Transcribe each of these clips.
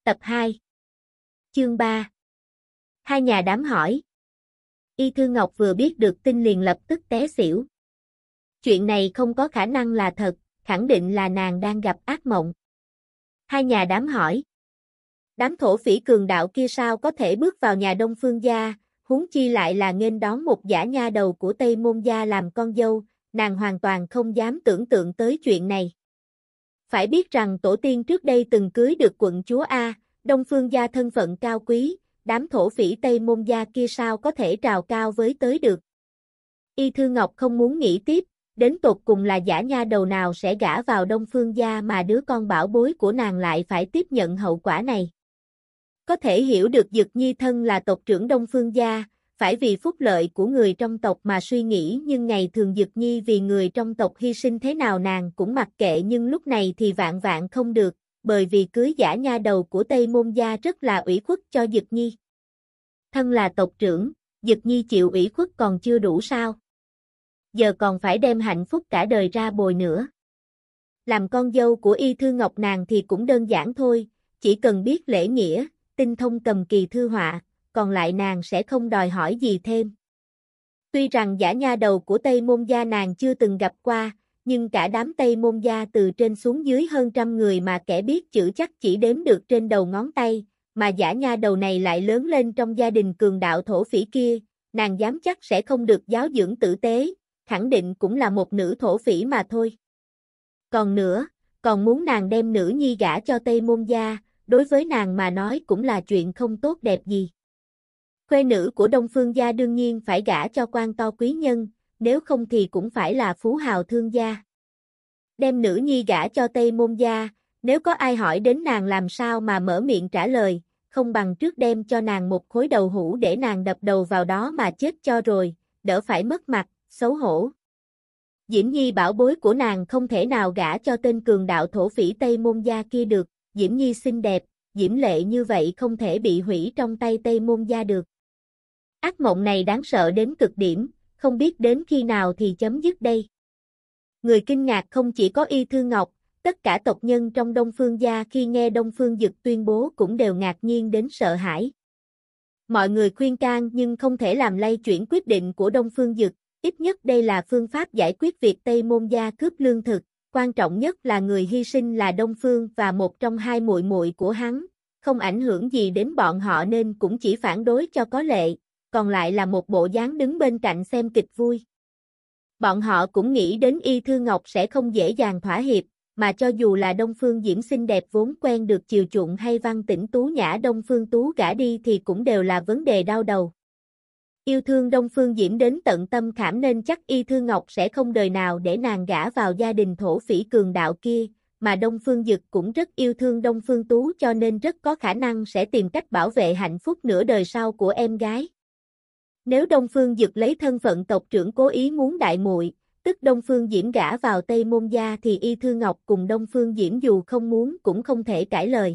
Tập 2 Chương 3 Hai nhà đám hỏi. Y Thư Ngọc vừa biết được tin liền lập tức té xỉu. Chuyện này không có khả năng là thật, khẳng định là nàng đang gặp ác mộng. Hai nhà đám hỏi. Đám thổ phỉ cường đạo kia sao có thể bước vào nhà Đông Phương gia, huống chi lại là nghênh đón một dã nha đầu của Tây Môn gia làm con dâu, nàng hoàn toàn không dám tưởng tượng tới chuyện này. Phải biết rằng tổ tiên trước đây từng cưới được quận chúa A, Đông Phương gia thân phận cao quý, đám thổ phỉ Tây Môn gia kia sao có thể trào cao với tới được. Y Thư Ngọc không muốn nghĩ tiếp, đến tột cùng là dã nha đầu nào sẽ gả vào Đông Phương gia mà đứa con bảo bối của nàng lại phải tiếp nhận hậu quả này. Có thể hiểu được Dực Nhi thân là tộc trưởng Đông Phương gia, phải vì phúc lợi của người trong tộc mà suy nghĩ, nhưng ngày thường Dực Nhi vì người trong tộc hy sinh thế nào nàng cũng mặc kệ, nhưng lúc này thì vạn vạn không được, bởi vì cưới dã nha đầu của Tây Môn gia rất là ủy khuất cho Dực Nhi. Thân là tộc trưởng, Dực Nhi chịu ủy khuất còn chưa đủ sao? Giờ còn phải đem hạnh phúc cả đời ra bồi nữa. Làm con dâu của Y Thư Ngọc nàng thì cũng đơn giản thôi, chỉ cần biết lễ nghĩa, tinh thông cầm kỳ thư họa, còn lại nàng sẽ không đòi hỏi gì thêm. Tuy rằng dã nha đầu của Tây Môn gia nàng chưa từng gặp qua, nhưng cả đám Tây Môn gia từ trên xuống dưới hơn 100 người mà kẻ biết chữ chắc chỉ đếm được trên đầu ngón tay, mà dã nha đầu này lại lớn lên trong gia đình cường đạo thổ phỉ kia, nàng dám chắc sẽ không được giáo dưỡng tử tế, khẳng định cũng là một nữ thổ phỉ mà thôi. Còn nữa, còn muốn nàng đem nữ nhi gả cho Tây Môn gia, đối với nàng mà nói cũng là chuyện không tốt đẹp gì. Khuê nữ của Đông Phương gia đương nhiên phải gả cho quan to quý nhân, nếu không thì cũng phải là phú hào thương gia. Đem nữ nhi gả cho Tây Môn gia, nếu có ai hỏi đến nàng làm sao mà mở miệng trả lời, không bằng trước đem cho nàng một khối đầu hũ để nàng đập đầu vào đó mà chết cho rồi, đỡ phải mất mặt, xấu hổ. Diễm Nhi bảo bối của nàng không thể nào gả cho tên cường đạo thổ phỉ Tây Môn gia kia được, Diễm Nhi xinh đẹp, diễm lệ như vậy không thể bị hủy trong tay Tây Môn gia được. Ác mộng này đáng sợ đến cực điểm, không biết đến khi nào thì chấm dứt đây. Người kinh ngạc không chỉ có Y Thư Ngọc, tất cả tộc nhân trong Đông Phương gia khi nghe Đông Phương Dực tuyên bố cũng đều ngạc nhiên đến sợ hãi. Mọi người khuyên can nhưng không thể làm lay chuyển quyết định của Đông Phương Dực, ít nhất đây là phương pháp giải quyết việc Tây Môn gia cướp lương thực, quan trọng nhất là người hy sinh là Đông Phương và một trong hai muội muội của hắn, không ảnh hưởng gì đến bọn họ nên cũng chỉ phản đối cho có lệ, còn lại là một bộ dáng đứng bên cạnh xem kịch vui. Bọn họ cũng nghĩ đến Y Thư Ngọc sẽ không dễ dàng thỏa hiệp, mà cho dù là Đông Phương Diễm xinh đẹp vốn quen được chiều chuộng hay văn tĩnh tú nhã Đông Phương Tú gả đi thì cũng đều là vấn đề đau đầu. Yêu thương Đông Phương Diễm đến tận tâm khảm nên chắc Y Thư Ngọc sẽ không đời nào để nàng gả vào gia đình thổ phỉ cường đạo kia, mà Đông Phương Dực cũng rất yêu thương Đông Phương Tú cho nên rất có khả năng sẽ tìm cách bảo vệ hạnh phúc nửa đời sau của em gái. Nếu Đông Phương Dực lấy thân phận tộc trưởng cố ý muốn đại muội, tức Đông Phương Diễm gả vào Tây Môn gia thì Y Thư Ngọc cùng Đông Phương Diễm dù không muốn cũng không thể cãi lời.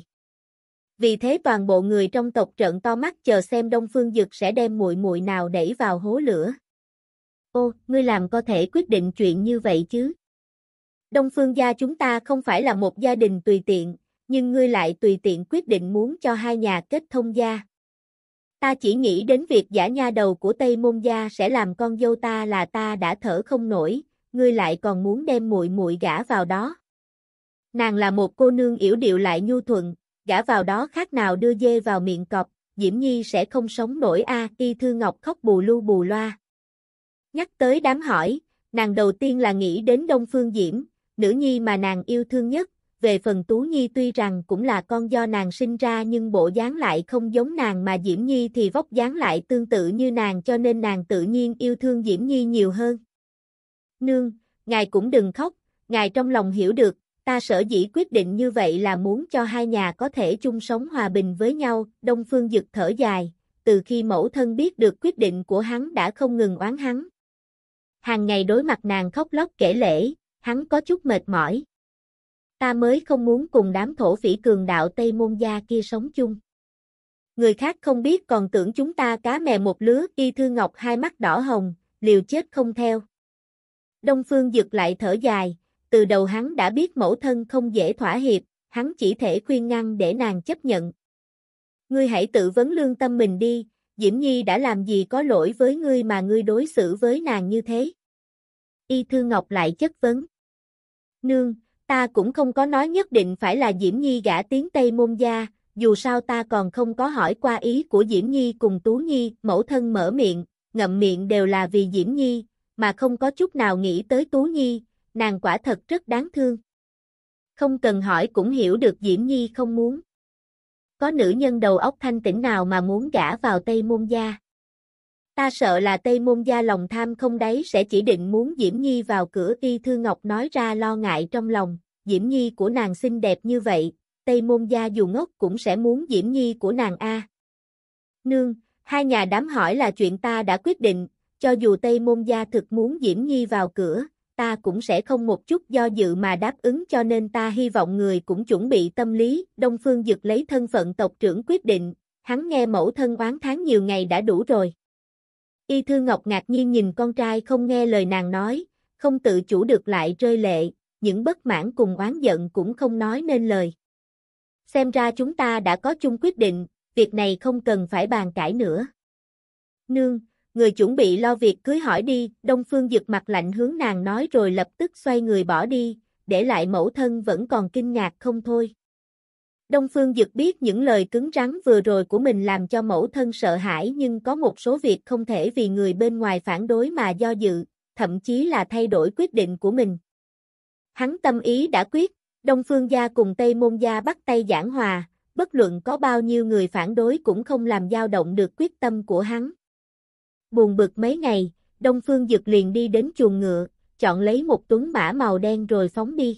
Vì thế toàn bộ người trong tộc trợn to mắt chờ xem Đông Phương Dực sẽ đem muội muội nào đẩy vào hố lửa. Ô, ngươi làm có thể quyết định chuyện như vậy chứ? Đông Phương gia chúng ta không phải là một gia đình tùy tiện, nhưng ngươi lại tùy tiện quyết định muốn cho hai nhà kết thông gia. Ta chỉ nghĩ đến việc dã nha đầu của Tây Môn gia sẽ làm con dâu ta là ta đã thở không nổi, ngươi lại còn muốn đem muội muội gả vào đó. Nàng là một cô nương yểu điệu lại nhu thuận, gả vào đó khác nào đưa dê vào miệng cọp, Diễm Nhi sẽ không sống nổi a. Y Thư Ngọc khóc bù lu bù loa. Nhắc tới đám hỏi, nàng đầu tiên là nghĩ đến Đông Phương Diễm, nữ nhi mà nàng yêu thương nhất, về phần Tú Nhi tuy rằng cũng là con do nàng sinh ra nhưng bộ dáng lại không giống nàng mà Diễm Nhi thì vóc dáng lại tương tự như nàng cho nên nàng tự nhiên yêu thương Diễm Nhi nhiều hơn. Nương, ngài cũng đừng khóc, ngài trong lòng hiểu được, ta sở dĩ quyết định như vậy là muốn cho hai nhà có thể chung sống hòa bình với nhau. Đông Phương Dực thở dài, từ khi mẫu thân biết được quyết định của hắn đã không ngừng oán hắn. Hàng ngày đối mặt nàng khóc lóc kể lể, hắn có chút mệt mỏi. Ta mới không muốn cùng đám thổ phỉ cường đạo Tây Môn gia kia sống chung. Người khác không biết còn tưởng chúng ta cá mè một lứa. Y Thư Ngọc hai mắt đỏ hồng, liều chết không theo. Đông Phương Dực lại thở dài, từ đầu hắn đã biết mẫu thân không dễ thỏa hiệp, hắn chỉ thể khuyên ngăn để nàng chấp nhận, Ngươi hãy tự vấn lương tâm mình đi, Diễm Nhi đã làm gì có lỗi với ngươi mà ngươi đối xử với nàng như thế? Y Thư Ngọc lại chất vấn. Nương, ta cũng không có nói nhất định phải là Diễm Nhi gả tiến Tây Môn gia, dù sao ta còn không có hỏi qua ý của Diễm Nhi cùng Tú Nhi, mẫu thân mở miệng, ngậm miệng đều là vì Diễm Nhi, mà không có chút nào nghĩ tới Tú Nhi, nàng quả thật rất đáng thương. Không cần hỏi cũng hiểu được Diễm Nhi không muốn. Có nữ nhân đầu óc thanh tỉnh nào mà muốn gả vào Tây Môn gia. Ta sợ là Tây Môn gia lòng tham không đáy sẽ chỉ định muốn Diễm Nhi vào cửa. Y Thư Ngọc nói ra lo ngại trong lòng, Diễm Nhi của nàng xinh đẹp như vậy, Tây Môn gia dù ngốc cũng sẽ muốn Diễm Nhi của nàng a. Nương, hai nhà đám hỏi là chuyện ta đã quyết định, cho dù Tây Môn gia thực muốn Diễm Nhi vào cửa, ta cũng sẽ không một chút do dự mà đáp ứng, cho nên ta hy vọng người cũng chuẩn bị tâm lý. Đông Phương Dực lấy thân phận tộc trưởng quyết định, hắn nghe mẫu thân oán thán nhiều ngày đã đủ rồi. Y Thư Ngọc ngạc nhiên nhìn con trai không nghe lời nàng nói, không tự chủ được lại rơi lệ, những bất mãn cùng oán giận cũng không nói nên lời. Xem ra chúng ta đã có chung quyết định, việc này không cần phải bàn cãi nữa. Nương, người chuẩn bị lo việc cưới hỏi đi. Đông Phương Dực mặt lạnh hướng nàng nói rồi lập tức xoay người bỏ đi, để lại mẫu thân vẫn còn kinh ngạc không thôi. Đông Phương Dực biết những lời cứng rắn vừa rồi của mình làm cho mẫu thân sợ hãi, nhưng có một số việc không thể vì người bên ngoài phản đối mà do dự, thậm chí là thay đổi quyết định của mình. Hắn tâm ý đã quyết, Đông Phương gia cùng Tây Môn gia bắt tay giảng hòa, bất luận có bao nhiêu người phản đối cũng không làm dao động được quyết tâm của hắn. Buồn bực mấy ngày, Đông Phương Dực liền đi đến chuồng ngựa, chọn lấy một tuấn mã màu đen rồi phóng đi.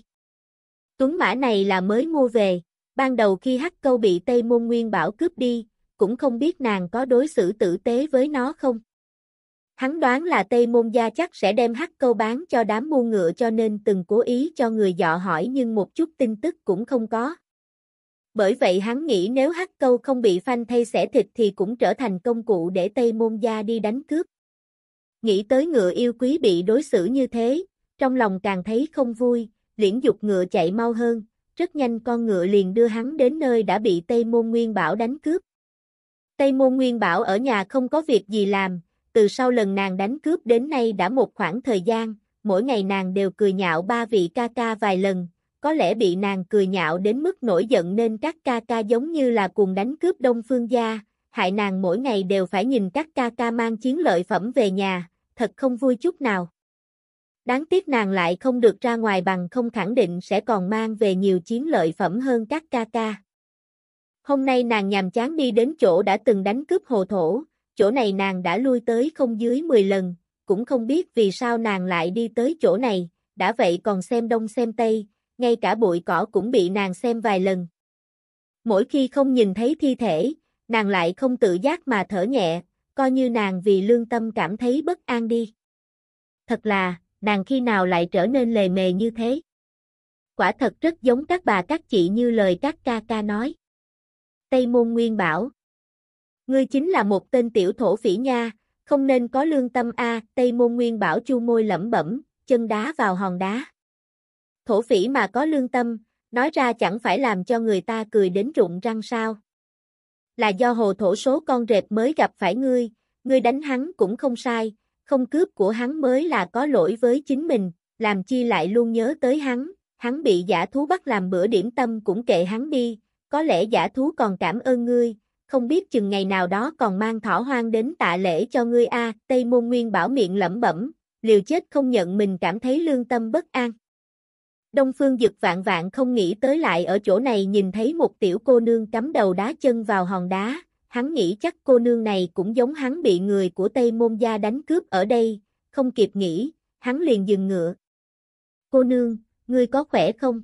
Tuấn mã này là mới mua về, ban đầu khi Hắc Câu bị Tây Môn Nguyên Bảo cướp đi, cũng không biết nàng có đối xử tử tế với nó không. Hắn đoán là Tây Môn gia chắc sẽ đem Hắc Câu bán cho đám mua ngựa, cho nên từng cố ý cho người dò hỏi nhưng một chút tin tức cũng không có. Bởi vậy hắn nghĩ nếu Hắc Câu không bị phanh thây xẻ thịt thì cũng trở thành công cụ để Tây Môn gia đi đánh cướp. Nghĩ tới ngựa yêu quý bị đối xử như thế, trong lòng càng thấy không vui, liền giục ngựa chạy mau hơn, rất nhanh con ngựa liền đưa hắn đến nơi đã bị Tây Môn Nguyên Bảo đánh cướp. Tây Môn Nguyên Bảo ở nhà không có việc gì làm, từ sau lần nàng đánh cướp đến nay đã một khoảng thời gian, mỗi ngày nàng đều cười nhạo ba vị ca ca vài lần, có lẽ bị nàng cười nhạo đến mức nổi giận nên các ca ca giống như là cùng đánh cướp Đông Phương gia, hại nàng mỗi ngày đều phải nhìn các ca ca mang chiến lợi phẩm về nhà, thật không vui chút nào. Đáng tiếc nàng lại không được ra ngoài, bằng không khẳng định sẽ còn mang về nhiều chiến lợi phẩm hơn các ca ca. Hôm nay nàng nhàm chán đi đến chỗ đã từng đánh cướp Hồ Thổ, chỗ này nàng đã lui tới không dưới 10 lần, cũng không biết vì sao nàng lại đi tới chỗ này, đã vậy còn xem đông xem tây, ngay cả bụi cỏ cũng bị nàng xem vài lần. Mỗi khi không nhìn thấy thi thể, nàng lại không tự giác mà thở nhẹ, coi như nàng vì lương tâm cảm thấy bất an đi. Thật là, nàng khi nào lại trở nên lề mề như thế? Quả thật rất giống các bà các chị như lời các ca ca nói. Tây Môn Nguyên Bảo, ngươi chính là một tên tiểu thổ phỉ nha, không nên có lương tâm a. Tây Môn Nguyên Bảo chu môi lẩm bẩm, chân đá vào hòn đá. Thổ phỉ mà có lương tâm, nói ra chẳng phải làm cho người ta cười đến rụng răng sao? Là do Hồ Thổ số con rệp mới gặp phải ngươi đánh hắn cũng không sai, không cướp của hắn mới là có lỗi với chính mình, làm chi lại luôn nhớ tới hắn bị dã thú bắt làm bữa điểm tâm cũng kệ hắn đi, có lẽ dã thú còn cảm ơn ngươi, không biết chừng ngày nào đó còn mang thỏ hoang đến tạ lễ cho ngươi a. Tây Môn Nguyên Bảo miệng lẩm bẩm, liều chết không nhận mình cảm thấy lương tâm bất an. Đông Phương Dực vạn vạn không nghĩ tới lại ở chỗ này nhìn thấy một tiểu cô nương cắm đầu đá chân vào hòn đá, hắn nghĩ chắc cô nương này cũng giống hắn bị người của Tây Môn gia đánh cướp ở đây, không kịp nghĩ, hắn liền dừng ngựa. Cô nương, ngươi có khỏe không?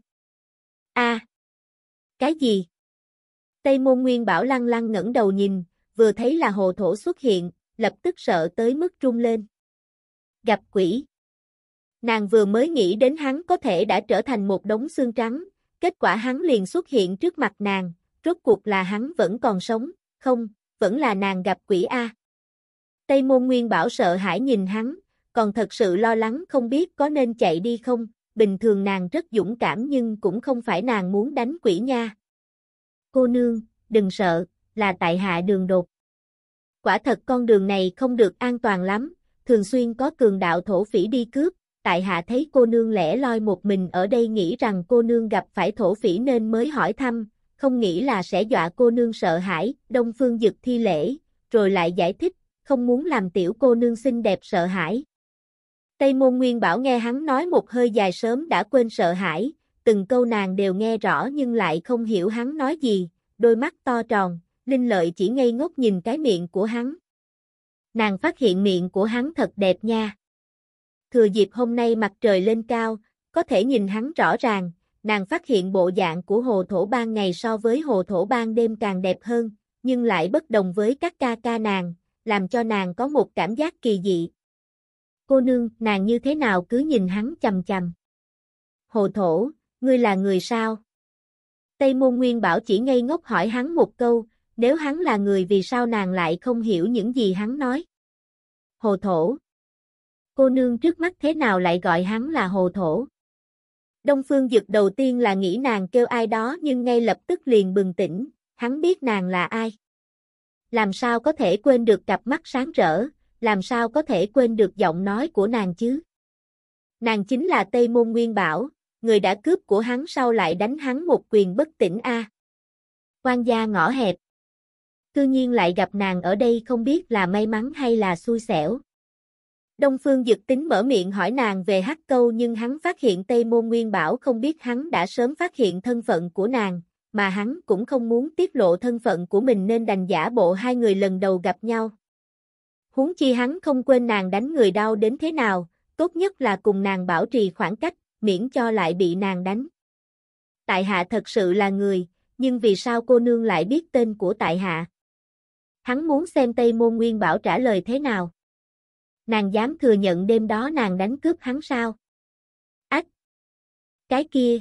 A, cái gì? Tây Môn Nguyên Bảo lăng lăng ngẩng đầu nhìn, vừa thấy là Hồ Thổ xuất hiện, lập tức sợ tới mức run lên. Gặp quỷ. Nàng vừa mới nghĩ đến hắn có thể đã trở thành một đống xương trắng, kết quả hắn liền xuất hiện trước mặt nàng, rốt cuộc là hắn vẫn còn sống, không, vẫn là nàng gặp quỷ a. Tây Môn Nguyên Bảo sợ hãi nhìn hắn, còn thật sự lo lắng không biết có nên chạy đi không, bình thường nàng rất dũng cảm nhưng cũng không phải nàng muốn đánh quỷ nha. Cô nương, đừng sợ, là tại hạ Đường Đột. Quả thật con đường này không được an toàn lắm, thường xuyên có cường đạo thổ phỉ đi cướp, tại hạ thấy cô nương lẻ loi một mình ở đây nghĩ rằng cô nương gặp phải thổ phỉ nên mới hỏi thăm, không nghĩ là sẽ dọa cô nương sợ hãi. Đông Phương Dực thi lễ, rồi lại giải thích, không muốn làm tiểu cô nương xinh đẹp sợ hãi. Tây Môn Nguyên Bảo nghe hắn nói một hơi dài sớm đã quên sợ hãi, từng câu nàng đều nghe rõ nhưng lại không hiểu hắn nói gì, đôi mắt to tròn, Linh Lợi chỉ ngây ngốc nhìn cái miệng của hắn. Nàng phát hiện miệng của hắn thật đẹp nha. Thừa dịp hôm nay mặt trời lên cao, có thể nhìn hắn rõ ràng, nàng phát hiện bộ dạng của Hồ Thổ ban ngày so với Hồ Thổ ban đêm càng đẹp hơn, nhưng lại bất đồng với các ca ca nàng, làm cho nàng có một cảm giác kỳ dị. Cô nương, nàng như thế nào cứ nhìn hắn chằm chằm. Hồ Thổ, ngươi là người sao? Tây Môn Nguyên Bảo chỉ ngây ngốc hỏi hắn một câu, nếu hắn là người vì sao nàng lại không hiểu những gì hắn nói. Hồ Thổ. Cô nương trước mắt thế nào lại gọi hắn là Hồ Thổ? Đông Phương Dực đầu tiên là nghĩ nàng kêu ai đó nhưng ngay lập tức liền bừng tỉnh, hắn biết nàng là ai. Làm sao có thể quên được cặp mắt sáng rỡ, làm sao có thể quên được giọng nói của nàng chứ? Nàng chính là Tây Môn Nguyên Bảo, người đã cướp của hắn sau lại đánh hắn một quyền bất tỉnh a. Quan gia ngõ hẹp. Cư nhiên lại gặp nàng ở đây không biết là may mắn hay là xui xẻo. Đông Phương Dực tính mở miệng hỏi nàng về Hắc Câu nhưng hắn phát hiện Tây Môn Nguyên Bảo không biết hắn đã sớm phát hiện thân phận của nàng, mà hắn cũng không muốn tiết lộ thân phận của mình nên đành giả bộ hai người lần đầu gặp nhau. Huống chi hắn không quên nàng đánh người đau đến thế nào, tốt nhất là cùng nàng bảo trì khoảng cách, miễn cho lại bị nàng đánh. Tại hạ thật sự là người, nhưng vì sao cô nương lại biết tên của tại hạ? Hắn muốn xem Tây Môn Nguyên Bảo trả lời thế nào. Nàng dám thừa nhận đêm đó nàng đánh cướp hắn sao? Ách! Cái kia!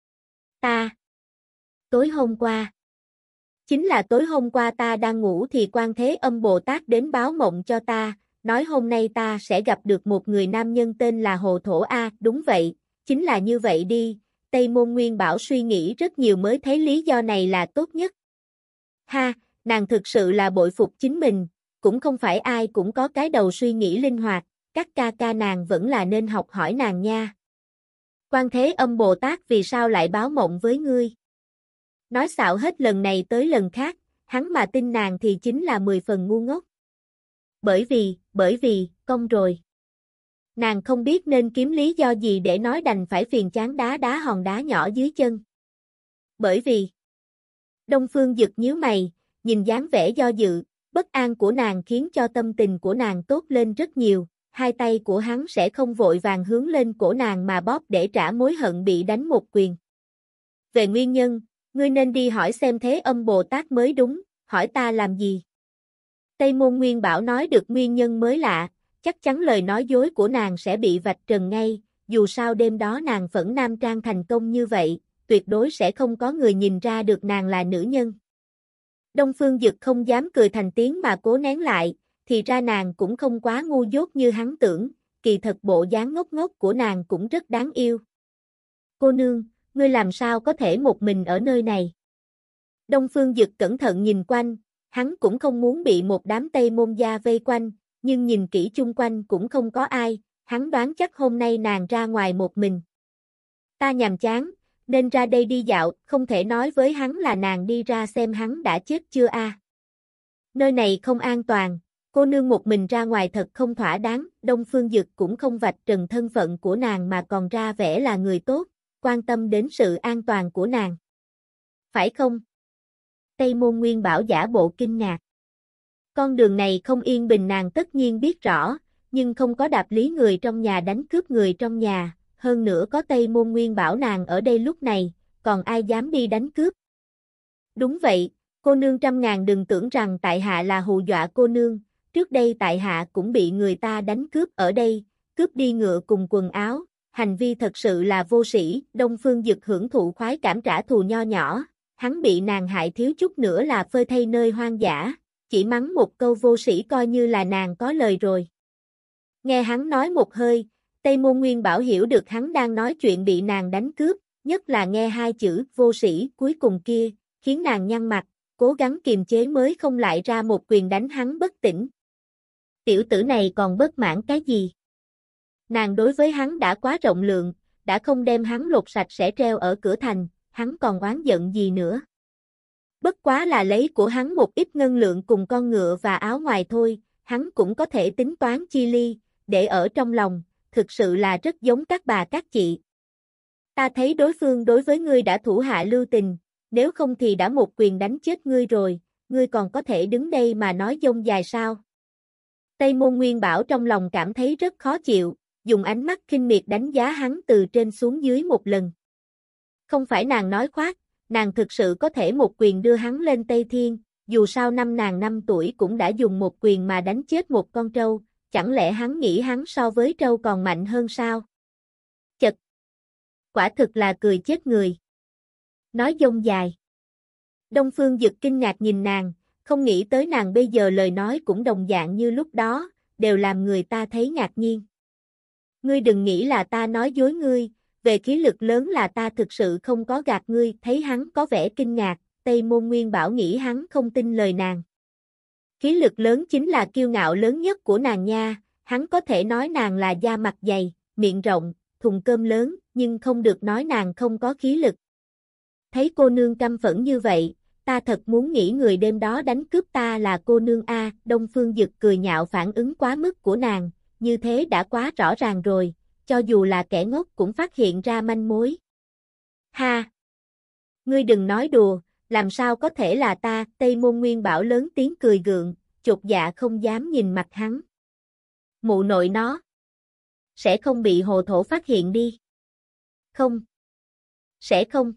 Ta! Tối hôm qua! Chính là tối hôm qua ta đang ngủ thì Quan Thế Âm Bồ Tát đến báo mộng cho ta, nói hôm nay ta sẽ gặp được một người nam nhân tên là Hồ Thổ A, đúng vậy, chính là như vậy đi, Tây Môn Nguyên Bảo suy nghĩ rất nhiều mới thấy lý do này là tốt nhất. Ha, nàng thực sự là bội phục chính mình, cũng không phải ai cũng có cái đầu suy nghĩ linh hoạt, các ca ca nàng vẫn là nên học hỏi nàng nha. Quan Thế Âm Bồ Tát vì sao lại báo mộng với ngươi? Nói xạo hết lần này tới lần khác, hắn mà tin nàng thì chính là 10 phần ngu ngốc. Bởi vì, công rồi. Nàng không biết nên kiếm lý do gì để nói đành phải phiền chán đá đá hòn đá nhỏ dưới chân. Bởi vì, Đông Phương Dực nhíu mày, nhìn dáng vẻ do dự, bất an của nàng khiến cho tâm tình của nàng tốt lên rất nhiều, hai tay của hắn sẽ không vội vàng hướng lên cổ nàng mà bóp để trả mối hận bị đánh một quyền. Về nguyên nhân, ngươi nên đi hỏi xem Thế Âm Bồ Tát mới đúng, hỏi ta làm gì? Tây Môn Nguyên Bảo nói được nguyên nhân mới lạ, chắc chắn lời nói dối của nàng sẽ bị vạch trần ngay, dù sao đêm đó nàng phẫn nam trang thành công như vậy, tuyệt đối sẽ không có người nhìn ra được nàng là nữ nhân. Đông Phương Dực không dám cười thành tiếng mà cố nén lại, thì ra nàng cũng không quá ngu dốt như hắn tưởng, kỳ thật bộ dáng ngốc ngốc của nàng cũng rất đáng yêu. Cô nương, ngươi làm sao có thể một mình ở nơi này? Đông Phương Dực cẩn thận nhìn quanh, hắn cũng không muốn bị một đám Tây Môn gia vây quanh, nhưng nhìn kỹ chung quanh cũng không có ai, hắn đoán chắc hôm nay nàng ra ngoài một mình. Ta nhàm chán, nên ra đây đi dạo, không thể nói với hắn là nàng đi ra xem hắn đã chết chưa a. Nơi này không an toàn, cô nương một mình ra ngoài thật không thỏa đáng, Đông Phương Dực cũng không vạch trần thân phận của nàng mà còn ra vẻ là người tốt, quan tâm đến sự an toàn của nàng. Phải không? Tây Môn Nguyên Bảo giả bộ kinh ngạc. Con đường này không yên bình nàng tất nhiên biết rõ, nhưng không có đạp lý người trong nhà đánh cướp người trong nhà, hơn nữa có Tây Môn Nguyên Bảo nàng ở đây lúc này, còn ai dám đi đánh cướp. Đúng vậy, cô nương trăm ngàn đừng tưởng rằng tại hạ là hù dọa cô nương, trước đây tại hạ cũng bị người ta đánh cướp ở đây, cướp đi ngựa cùng quần áo, hành vi thật sự là vô sĩ, Đông Phương Dực hưởng thụ khoái cảm trả thù nho nhỏ, hắn bị nàng hại thiếu chút nữa là phơi thây nơi hoang dã, chỉ mắng một câu vô sĩ coi như là nàng có lời rồi. Nghe hắn nói một hơi, Tây Môn Nguyên Bảo hiểu được hắn đang nói chuyện bị nàng đánh cướp, nhất là nghe hai chữ vô sĩ cuối cùng kia, khiến nàng nhăn mặt, cố gắng kiềm chế mới không lại ra một quyền đánh hắn bất tỉnh. Tiểu tử này còn bất mãn cái gì? Nàng đối với hắn đã quá rộng lượng, đã không đem hắn lột sạch sẽ treo ở cửa thành, hắn còn oán giận gì nữa. Bất quá là lấy của hắn một ít ngân lượng cùng con ngựa và áo ngoài thôi, hắn cũng có thể tính toán chi ly, để ở trong lòng, thực sự là rất giống các bà các chị. Ta thấy đối phương đối với ngươi đã thủ hạ lưu tình, nếu không thì đã một quyền đánh chết ngươi rồi, ngươi còn có thể đứng đây mà nói dông dài sao? Tây Môn Nguyên Bảo trong lòng cảm thấy rất khó chịu, dùng ánh mắt khinh miệt đánh giá hắn từ trên xuống dưới một lần. Không phải nàng nói khoác, nàng thực sự có thể một quyền đưa hắn lên Tây Thiên, dù sao năm nàng 5 tuổi cũng đã dùng một quyền mà đánh chết một con trâu, chẳng lẽ hắn nghĩ hắn so với trâu còn mạnh hơn sao? Chật! Quả thực là cười chết người. Nói dông dài. Đông Phương Dực kinh ngạc nhìn nàng, không nghĩ tới nàng bây giờ lời nói cũng đồng dạng như lúc đó, đều làm người ta thấy ngạc nhiên. Ngươi đừng nghĩ là ta nói dối ngươi, về khí lực lớn là ta thực sự không có gạt ngươi, thấy hắn có vẻ kinh ngạc, Tây Môn Nguyên Bảo nghĩ hắn không tin lời nàng. Khí lực lớn chính là kiêu ngạo lớn nhất của nàng nha, hắn có thể nói nàng là da mặt dày, miệng rộng, thùng cơm lớn, nhưng không được nói nàng không có khí lực. Thấy cô nương căm phẫn như vậy, ta thật muốn nghĩ người đêm đó đánh cướp ta là cô nương A, Đông Phương Dực cười nhạo phản ứng quá mức của nàng, như thế đã quá rõ ràng rồi, cho dù là kẻ ngốc cũng phát hiện ra manh mối. Ha! Ngươi đừng nói đùa, làm sao có thể là ta, Tây Môn Nguyên Bảo lớn tiếng cười gượng, chột dạ không dám nhìn mặt hắn. Mụ nội nó! Sẽ không bị hồ thổ phát hiện đi. Không. Sẽ không.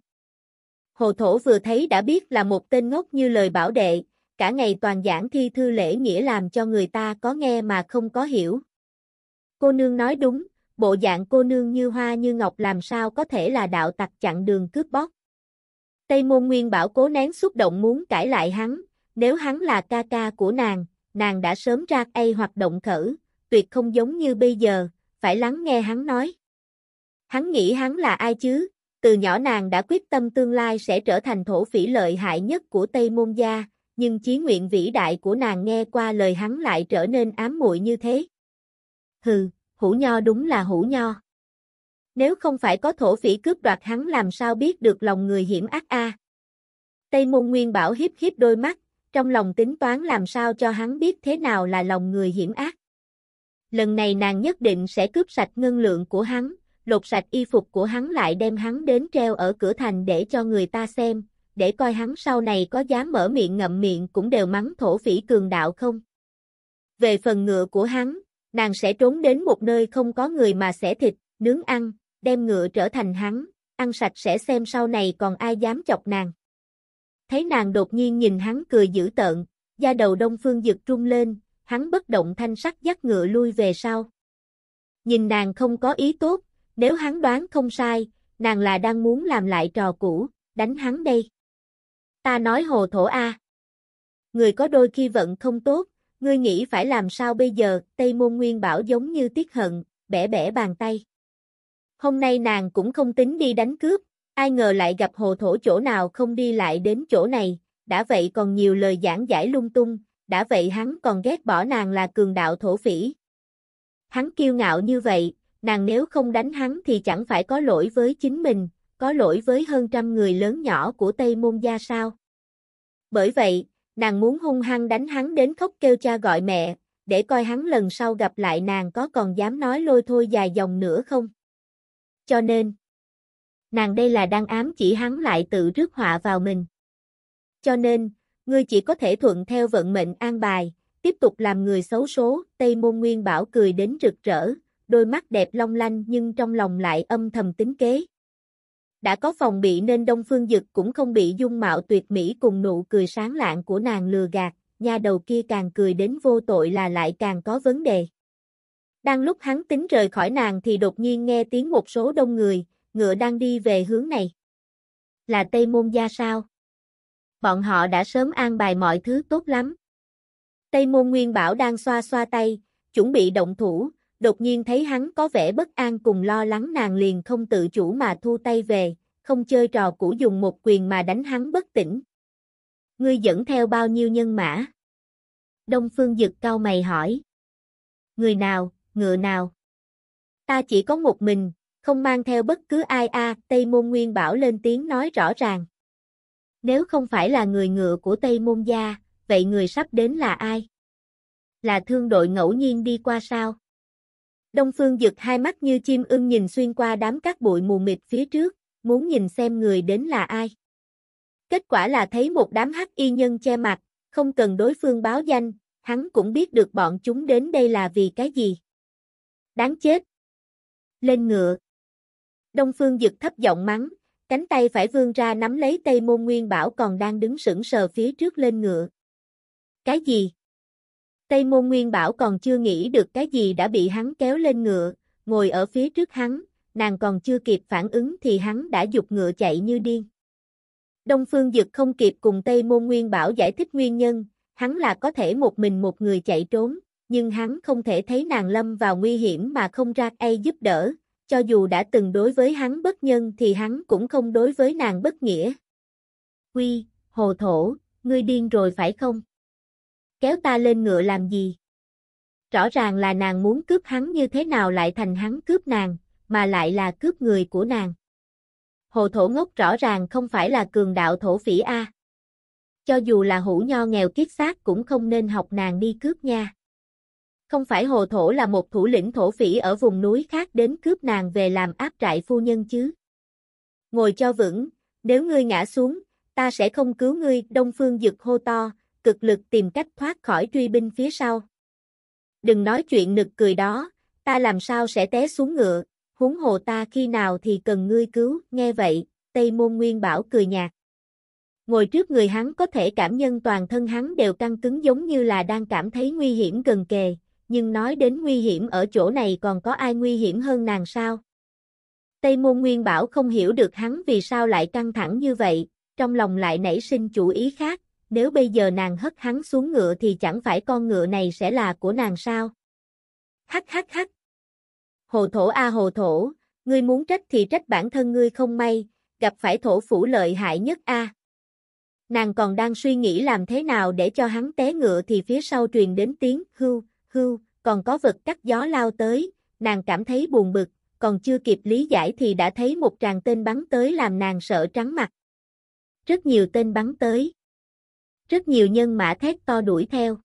Hồ thổ vừa thấy đã biết là một tên ngốc như lời bảo đệ, cả ngày toàn giảng thi thư lễ nghĩa làm cho người ta có nghe mà không có hiểu. Cô nương nói đúng, bộ dạng cô nương như hoa như ngọc làm sao có thể là đạo tặc chặn đường cướp bóc. Tây Môn Nguyên Bảo cố nén xúc động muốn cãi lại hắn, nếu hắn là ca ca của nàng đã sớm ra tay hoặc động khởi, tuyệt không giống như bây giờ, phải lắng nghe hắn nói. Hắn nghĩ hắn là ai chứ, từ nhỏ nàng đã quyết tâm tương lai sẽ trở thành thổ phỉ lợi hại nhất của Tây Môn gia, nhưng chí nguyện vĩ đại của nàng nghe qua lời hắn lại trở nên ám muội như thế. Hừ, hũ nho đúng là hũ nho. Nếu không phải có thổ phỉ cướp đoạt hắn làm sao biết được lòng người hiểm ác a? Tây Môn Nguyên Bảo hiếp hiếp đôi mắt, trong lòng tính toán làm sao cho hắn biết thế nào là lòng người hiểm ác. Lần này nàng nhất định sẽ cướp sạch ngân lượng của hắn, lột sạch y phục của hắn lại đem hắn đến treo ở cửa thành để cho người ta xem, để coi hắn sau này có dám mở miệng ngậm miệng cũng đều mắng thổ phỉ cường đạo không. Về phần ngựa của hắn, nàng sẽ trốn đến một nơi không có người mà xẻ thịt, nướng ăn, đem ngựa trở thành hắn, ăn sạch sẽ xem sau này còn ai dám chọc nàng. Thấy nàng đột nhiên nhìn hắn cười dữ tợn, da đầu Đông Phương Dực rung lên, hắn bất động thanh sắc dắt ngựa lui về sau. Nhìn nàng không có ý tốt, nếu hắn đoán không sai, nàng là đang muốn làm lại trò cũ, đánh hắn đây. Ta nói hồ thổ a, người có đôi khi vận không tốt, ngươi nghĩ phải làm sao bây giờ, Tây Môn Nguyên Bảo giống như tiếc hận, bẻ bẻ bàn tay. Hôm nay nàng cũng không tính đi đánh cướp, ai ngờ lại gặp hồ thổ chỗ nào không đi lại đến chỗ này, đã vậy còn nhiều lời giảng giải lung tung, đã vậy hắn còn ghét bỏ nàng là cường đạo thổ phỉ. Hắn kiêu ngạo như vậy, nàng nếu không đánh hắn thì chẳng phải có lỗi với chính mình, có lỗi với hơn trăm người lớn nhỏ của Tây Môn gia sao. Bởi vậy, nàng muốn hung hăng đánh hắn đến khóc kêu cha gọi mẹ, để coi hắn lần sau gặp lại nàng có còn dám nói lôi thôi dài dòng nữa không. Cho nên, nàng đây là đang ám chỉ hắn lại tự rước họa vào mình. Cho nên, ngươi chỉ có thể thuận theo vận mệnh an bài, tiếp tục làm người xấu số, Tây Môn Nguyên Bảo cười đến rực rỡ, đôi mắt đẹp long lanh nhưng trong lòng lại âm thầm tính kế. Đã có phòng bị nên Đông Phương Dực cũng không bị dung mạo tuyệt mỹ cùng nụ cười sáng lạng của nàng lừa gạt, nha đầu kia càng cười đến vô tội là lại càng có vấn đề. Đang lúc hắn tính rời khỏi nàng thì đột nhiên nghe tiếng một số đông người, ngựa đang đi về hướng này. Là Tây Môn gia sao? Bọn họ đã sớm an bài mọi thứ tốt lắm. Tây Môn Nguyên Bảo đang xoa xoa tay, chuẩn bị động thủ, đột nhiên thấy hắn có vẻ bất an cùng lo lắng nàng liền không tự chủ mà thu tay về, không chơi trò cũ dùng một quyền mà đánh hắn bất tỉnh. Ngươi dẫn theo bao nhiêu nhân mã? Đông Phương Dực cau mày hỏi. Người nào, ngựa nào? Ta chỉ có một mình, không mang theo bất cứ ai a. Tây Môn Nguyên Bảo lên tiếng nói rõ ràng. Nếu không phải là người ngựa của Tây Môn gia, vậy người sắp đến là ai? Là thương đội ngẫu nhiên đi qua sao? Đông Phương Dực hai mắt như chim ưng nhìn xuyên qua đám cát bụi mù mịt phía trước, muốn nhìn xem người đến là ai. Kết quả là thấy một đám hắc y nhân che mặt, không cần đối phương báo danh, hắn cũng biết được bọn chúng đến đây là vì cái gì. Đáng chết! Lên ngựa! Đông Phương Dực thấp giọng mắng, cánh tay phải vươn ra nắm lấy Tây Môn Nguyên Bảo còn đang đứng sững sờ phía trước lên ngựa. Cái gì? Tây Môn Nguyên Bảo còn chưa nghĩ được cái gì đã bị hắn kéo lên ngựa, ngồi ở phía trước hắn, nàng còn chưa kịp phản ứng thì hắn đã giục ngựa chạy như điên. Đông Phương Dực không kịp cùng Tây Môn Nguyên Bảo giải thích nguyên nhân, hắn là có thể một mình một người chạy trốn, nhưng hắn không thể thấy nàng lâm vào nguy hiểm mà không ra tay giúp đỡ, cho dù đã từng đối với hắn bất nhân thì hắn cũng không đối với nàng bất nghĩa. Quy, hồ thổ, ngươi điên rồi phải không? Kéo ta lên ngựa làm gì? Rõ ràng là nàng muốn cướp hắn, như thế nào lại thành hắn cướp nàng, mà lại là cướp người của nàng. Hồ thổ ngốc rõ ràng không phải là cường đạo thổ phỉ a. Cho dù là hủ nho nghèo kiết xác cũng không nên học nàng đi cướp nha. Không phải hồ thổ là một thủ lĩnh thổ phỉ ở vùng núi khác đến cướp nàng về làm áp trại phu nhân chứ. Ngồi cho vững, nếu ngươi ngã xuống, ta sẽ không cứu ngươi. Đông Phương Dực hô to, cực lực tìm cách thoát khỏi truy binh phía sau. Đừng nói chuyện nực cười đó, ta làm sao sẽ té xuống ngựa, huống hồ ta khi nào thì cần ngươi cứu. Nghe vậy, Tây Môn Nguyên Bảo cười nhạt. Ngồi trước người hắn có thể cảm nhận toàn thân hắn đều căng cứng giống như là đang cảm thấy nguy hiểm gần kề, nhưng nói đến nguy hiểm ở chỗ này còn có ai nguy hiểm hơn nàng sao? Tây Môn Nguyên Bảo không hiểu được hắn vì sao lại căng thẳng như vậy, trong lòng lại nảy sinh chủ ý khác, nếu bây giờ nàng hất hắn xuống ngựa thì chẳng phải con ngựa này sẽ là của nàng sao? Hắc hắc hắc! Hồ thổ a hồ thổ, ngươi muốn trách thì trách bản thân ngươi không may, gặp phải thổ phủ lợi hại nhất a. Nàng còn đang suy nghĩ làm thế nào để cho hắn té ngựa thì phía sau truyền đến tiếng hưu, hưu, còn có vật cắt gió lao tới, nàng cảm thấy buồn bực, còn chưa kịp lý giải thì đã thấy một tràng tên bắn tới làm nàng sợ trắng mặt. Rất nhiều tên bắn tới. Rất nhiều nhân mã thét to đuổi theo.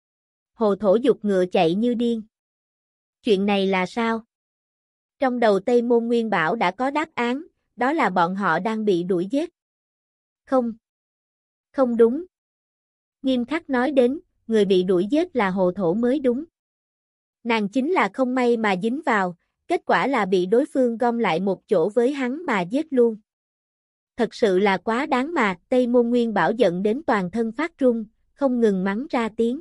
Hồ thổ giục ngựa chạy như điên. Chuyện này là sao? Trong đầu Tây Môn Nguyên Bảo đã có đáp án, đó là bọn họ đang bị đuổi giết. Không. Không đúng. Nghiêm khắc nói đến, người bị đuổi giết là hồ thổ mới đúng. Nàng chính là không may mà dính vào, kết quả là bị đối phương gom lại một chỗ với hắn mà giết luôn. Thật sự là quá đáng mà. Tây Môn Nguyên Bảo giận đến toàn thân phát run, không ngừng mắng ra tiếng.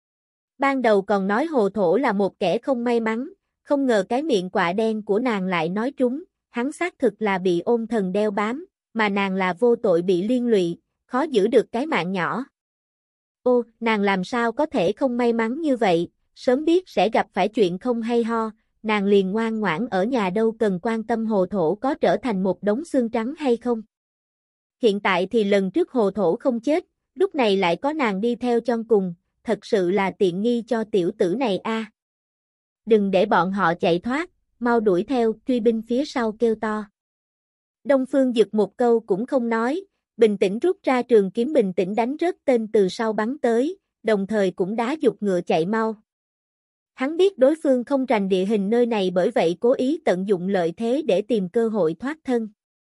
Ban đầu còn nói hồ thổ là một kẻ không may mắn, không ngờ cái miệng quạ đen của nàng lại nói trúng, hắn xác thực là bị ôn thần đeo bám, mà nàng là vô tội bị liên lụy, khó giữ được cái mạng nhỏ. Ô, nàng làm sao có thể không may mắn như vậy, sớm biết sẽ gặp phải chuyện không hay ho, nàng liền ngoan ngoãn ở nhà đâu cần quan tâm hồ thổ có trở thành một đống xương trắng hay không. Hiện tại thì lần trước hồ thổ không chết, lúc này lại có nàng đi theo trong cùng, thật sự là tiện nghi cho tiểu tử này a. Đừng để bọn họ chạy thoát, mau đuổi theo. Truy binh phía sau kêu to. Đông Phương Dực một câu cũng không nói, bình tĩnh rút ra trường kiếm bình tĩnh đánh rớt tên từ sau bắn tới, đồng thời cũng đá giục ngựa chạy mau. Hắn biết đối phương không rành địa hình nơi này bởi vậy cố ý tận dụng lợi thế để tìm cơ hội thoát thân.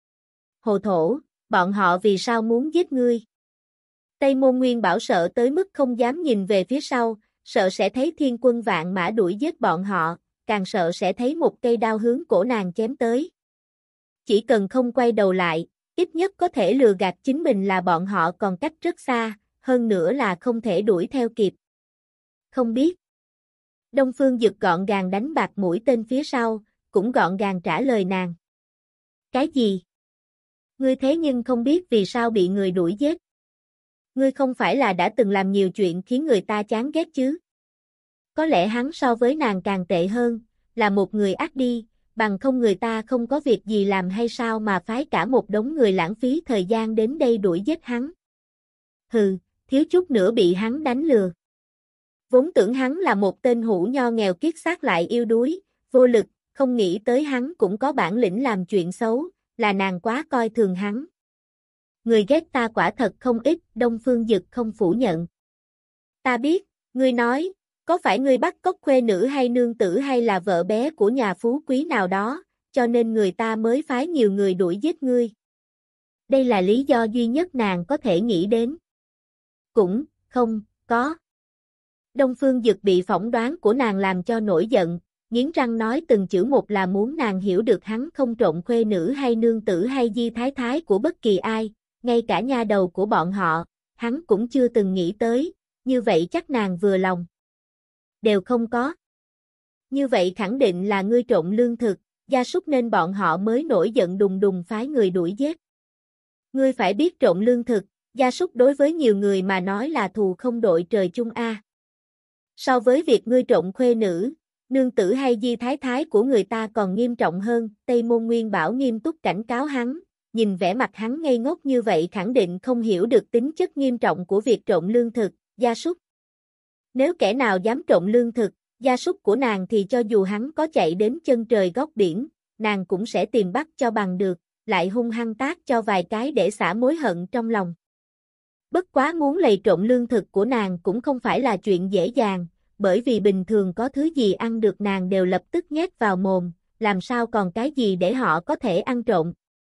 Hồ thổ, bọn họ vì sao muốn giết ngươi? Tây Môn Nguyên Bảo sợ tới mức không dám nhìn về phía sau, sợ sẽ thấy thiên quân vạn mã đuổi giết bọn họ, càng sợ sẽ thấy một cây đao hướng cổ nàng chém tới. Chỉ cần không quay đầu lại, ít nhất có thể lừa gạt chính mình là bọn họ còn cách rất xa, hơn nữa là không thể đuổi theo kịp. Không biết. Đông Phương Dực gọn gàng đánh bạc mũi tên phía sau, cũng gọn gàng trả lời nàng. Cái gì? Ngươi thế nhưng không biết vì sao bị người đuổi giết. Ngươi không phải là đã từng làm nhiều chuyện khiến người ta chán ghét chứ? Có lẽ hắn so với nàng càng tệ hơn, là một người ác đi, bằng không người ta không có việc gì làm hay sao mà phái cả một đống người lãng phí thời gian đến đây đuổi giết hắn. Hừ, thiếu chút nữa bị hắn đánh lừa. Vốn tưởng hắn là một tên hũ nho nghèo kiết xác lại yêu đuối, vô lực, không nghĩ tới hắn cũng có bản lĩnh làm chuyện xấu, là nàng quá coi thường hắn. Người ghét ta quả thật không ít, Đông Phương Dực không phủ nhận. Ta biết, ngươi nói, có phải ngươi bắt cóc khuê nữ hay nương tử hay là vợ bé của nhà phú quý nào đó, cho nên người ta mới phái nhiều người đuổi giết ngươi. Đây là lý do duy nhất nàng có thể nghĩ đến. Cũng, không, có. Đông Phương Dực bị phỏng đoán của nàng làm cho nổi giận, nghiến răng nói từng chữ một là muốn nàng hiểu được hắn không trộm khuê nữ hay nương tử hay di thái thái của bất kỳ ai, ngay cả nha đầu của bọn họ, hắn cũng chưa từng nghĩ tới, như vậy chắc nàng vừa lòng. Đều không có. Như vậy khẳng định là ngươi trộm lương thực, gia súc nên bọn họ mới nổi giận đùng đùng phái người đuổi giết. Ngươi phải biết trộm lương thực, gia súc đối với nhiều người mà nói là thù không đội trời chung a. So với việc ngươi trộm khuê nữ, nương tử hay di thái thái của người ta còn nghiêm trọng hơn, Tây Môn Nguyên Bảo nghiêm túc cảnh cáo hắn, nhìn vẻ mặt hắn ngây ngốc như vậy khẳng định không hiểu được tính chất nghiêm trọng của việc trộm lương thực, gia súc. Nếu kẻ nào dám trộm lương thực, gia súc của nàng thì cho dù hắn có chạy đến chân trời góc biển, nàng cũng sẽ tìm bắt cho bằng được, lại hung hăng tát cho vài cái để xả mối hận trong lòng. Bất quá muốn lầy trộm lương thực của nàng cũng không phải là chuyện dễ dàng, bởi vì bình thường có thứ gì ăn được nàng đều lập tức nhét vào mồm, làm sao còn cái gì để họ có thể ăn trộm.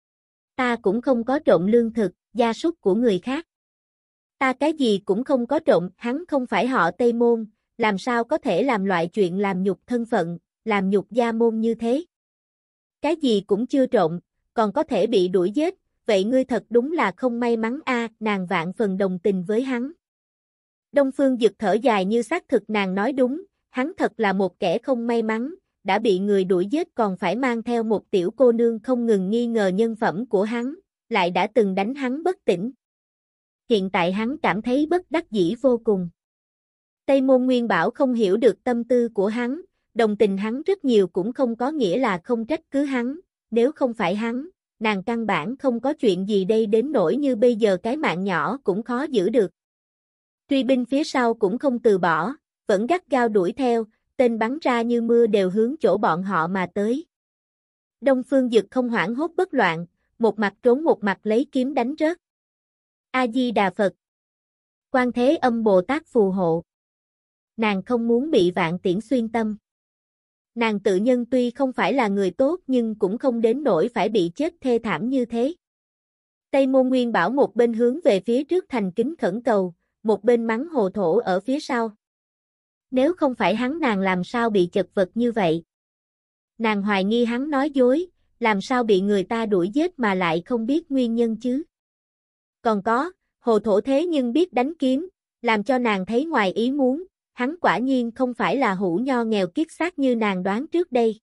Ta cũng không có trộm lương thực, gia súc của người khác. Ta cái gì cũng không có trộm, hắn không phải họ Tây Môn, làm sao có thể làm loại chuyện làm nhục thân phận, làm nhục gia môn như thế. Cái gì cũng chưa trộm, còn có thể bị đuổi giết, vậy ngươi thật đúng là không may mắn a, nàng vạn phần đồng tình với hắn. Đông Phương Dực thở dài như xác thực nàng nói đúng, hắn thật là một kẻ không may mắn, đã bị người đuổi giết còn phải mang theo một tiểu cô nương không ngừng nghi ngờ nhân phẩm của hắn, lại đã từng đánh hắn bất tỉnh. Hiện tại hắn cảm thấy bất đắc dĩ vô cùng. Tây Môn Nguyên Bảo không hiểu được tâm tư của hắn, đồng tình hắn rất nhiều cũng không có nghĩa là không trách cứ hắn, nếu không phải hắn, nàng căn bản không có chuyện gì đây đến nỗi như bây giờ cái mạng nhỏ cũng khó giữ được. Truy binh phía sau cũng không từ bỏ, vẫn gắt gao đuổi theo, tên bắn ra như mưa đều hướng chỗ bọn họ mà tới. Đông Phương Dực không hoảng hốt bất loạn, một mặt trốn một mặt lấy kiếm đánh rớt. A-di-đà Phật. Quan Thế Âm Bồ Tát phù hộ. Nàng không muốn bị vạn tiễn xuyên tâm. Nàng tự nhân tuy không phải là người tốt nhưng cũng không đến nỗi phải bị chết thê thảm như thế. Tây Môn Nguyên Bảo một bên hướng về phía trước thành kính khẩn cầu, một bên mắng Hồ Thổ ở phía sau. Nếu không phải hắn nàng làm sao bị chật vật như vậy? Nàng hoài nghi hắn nói dối, làm sao bị người ta đuổi giết mà lại không biết nguyên nhân chứ? Còn có, Hồ Thổ thế nhưng biết đánh kiếm, làm cho nàng thấy ngoài ý muốn, hắn quả nhiên không phải là hũ nho nghèo kiết xác như nàng đoán trước đây.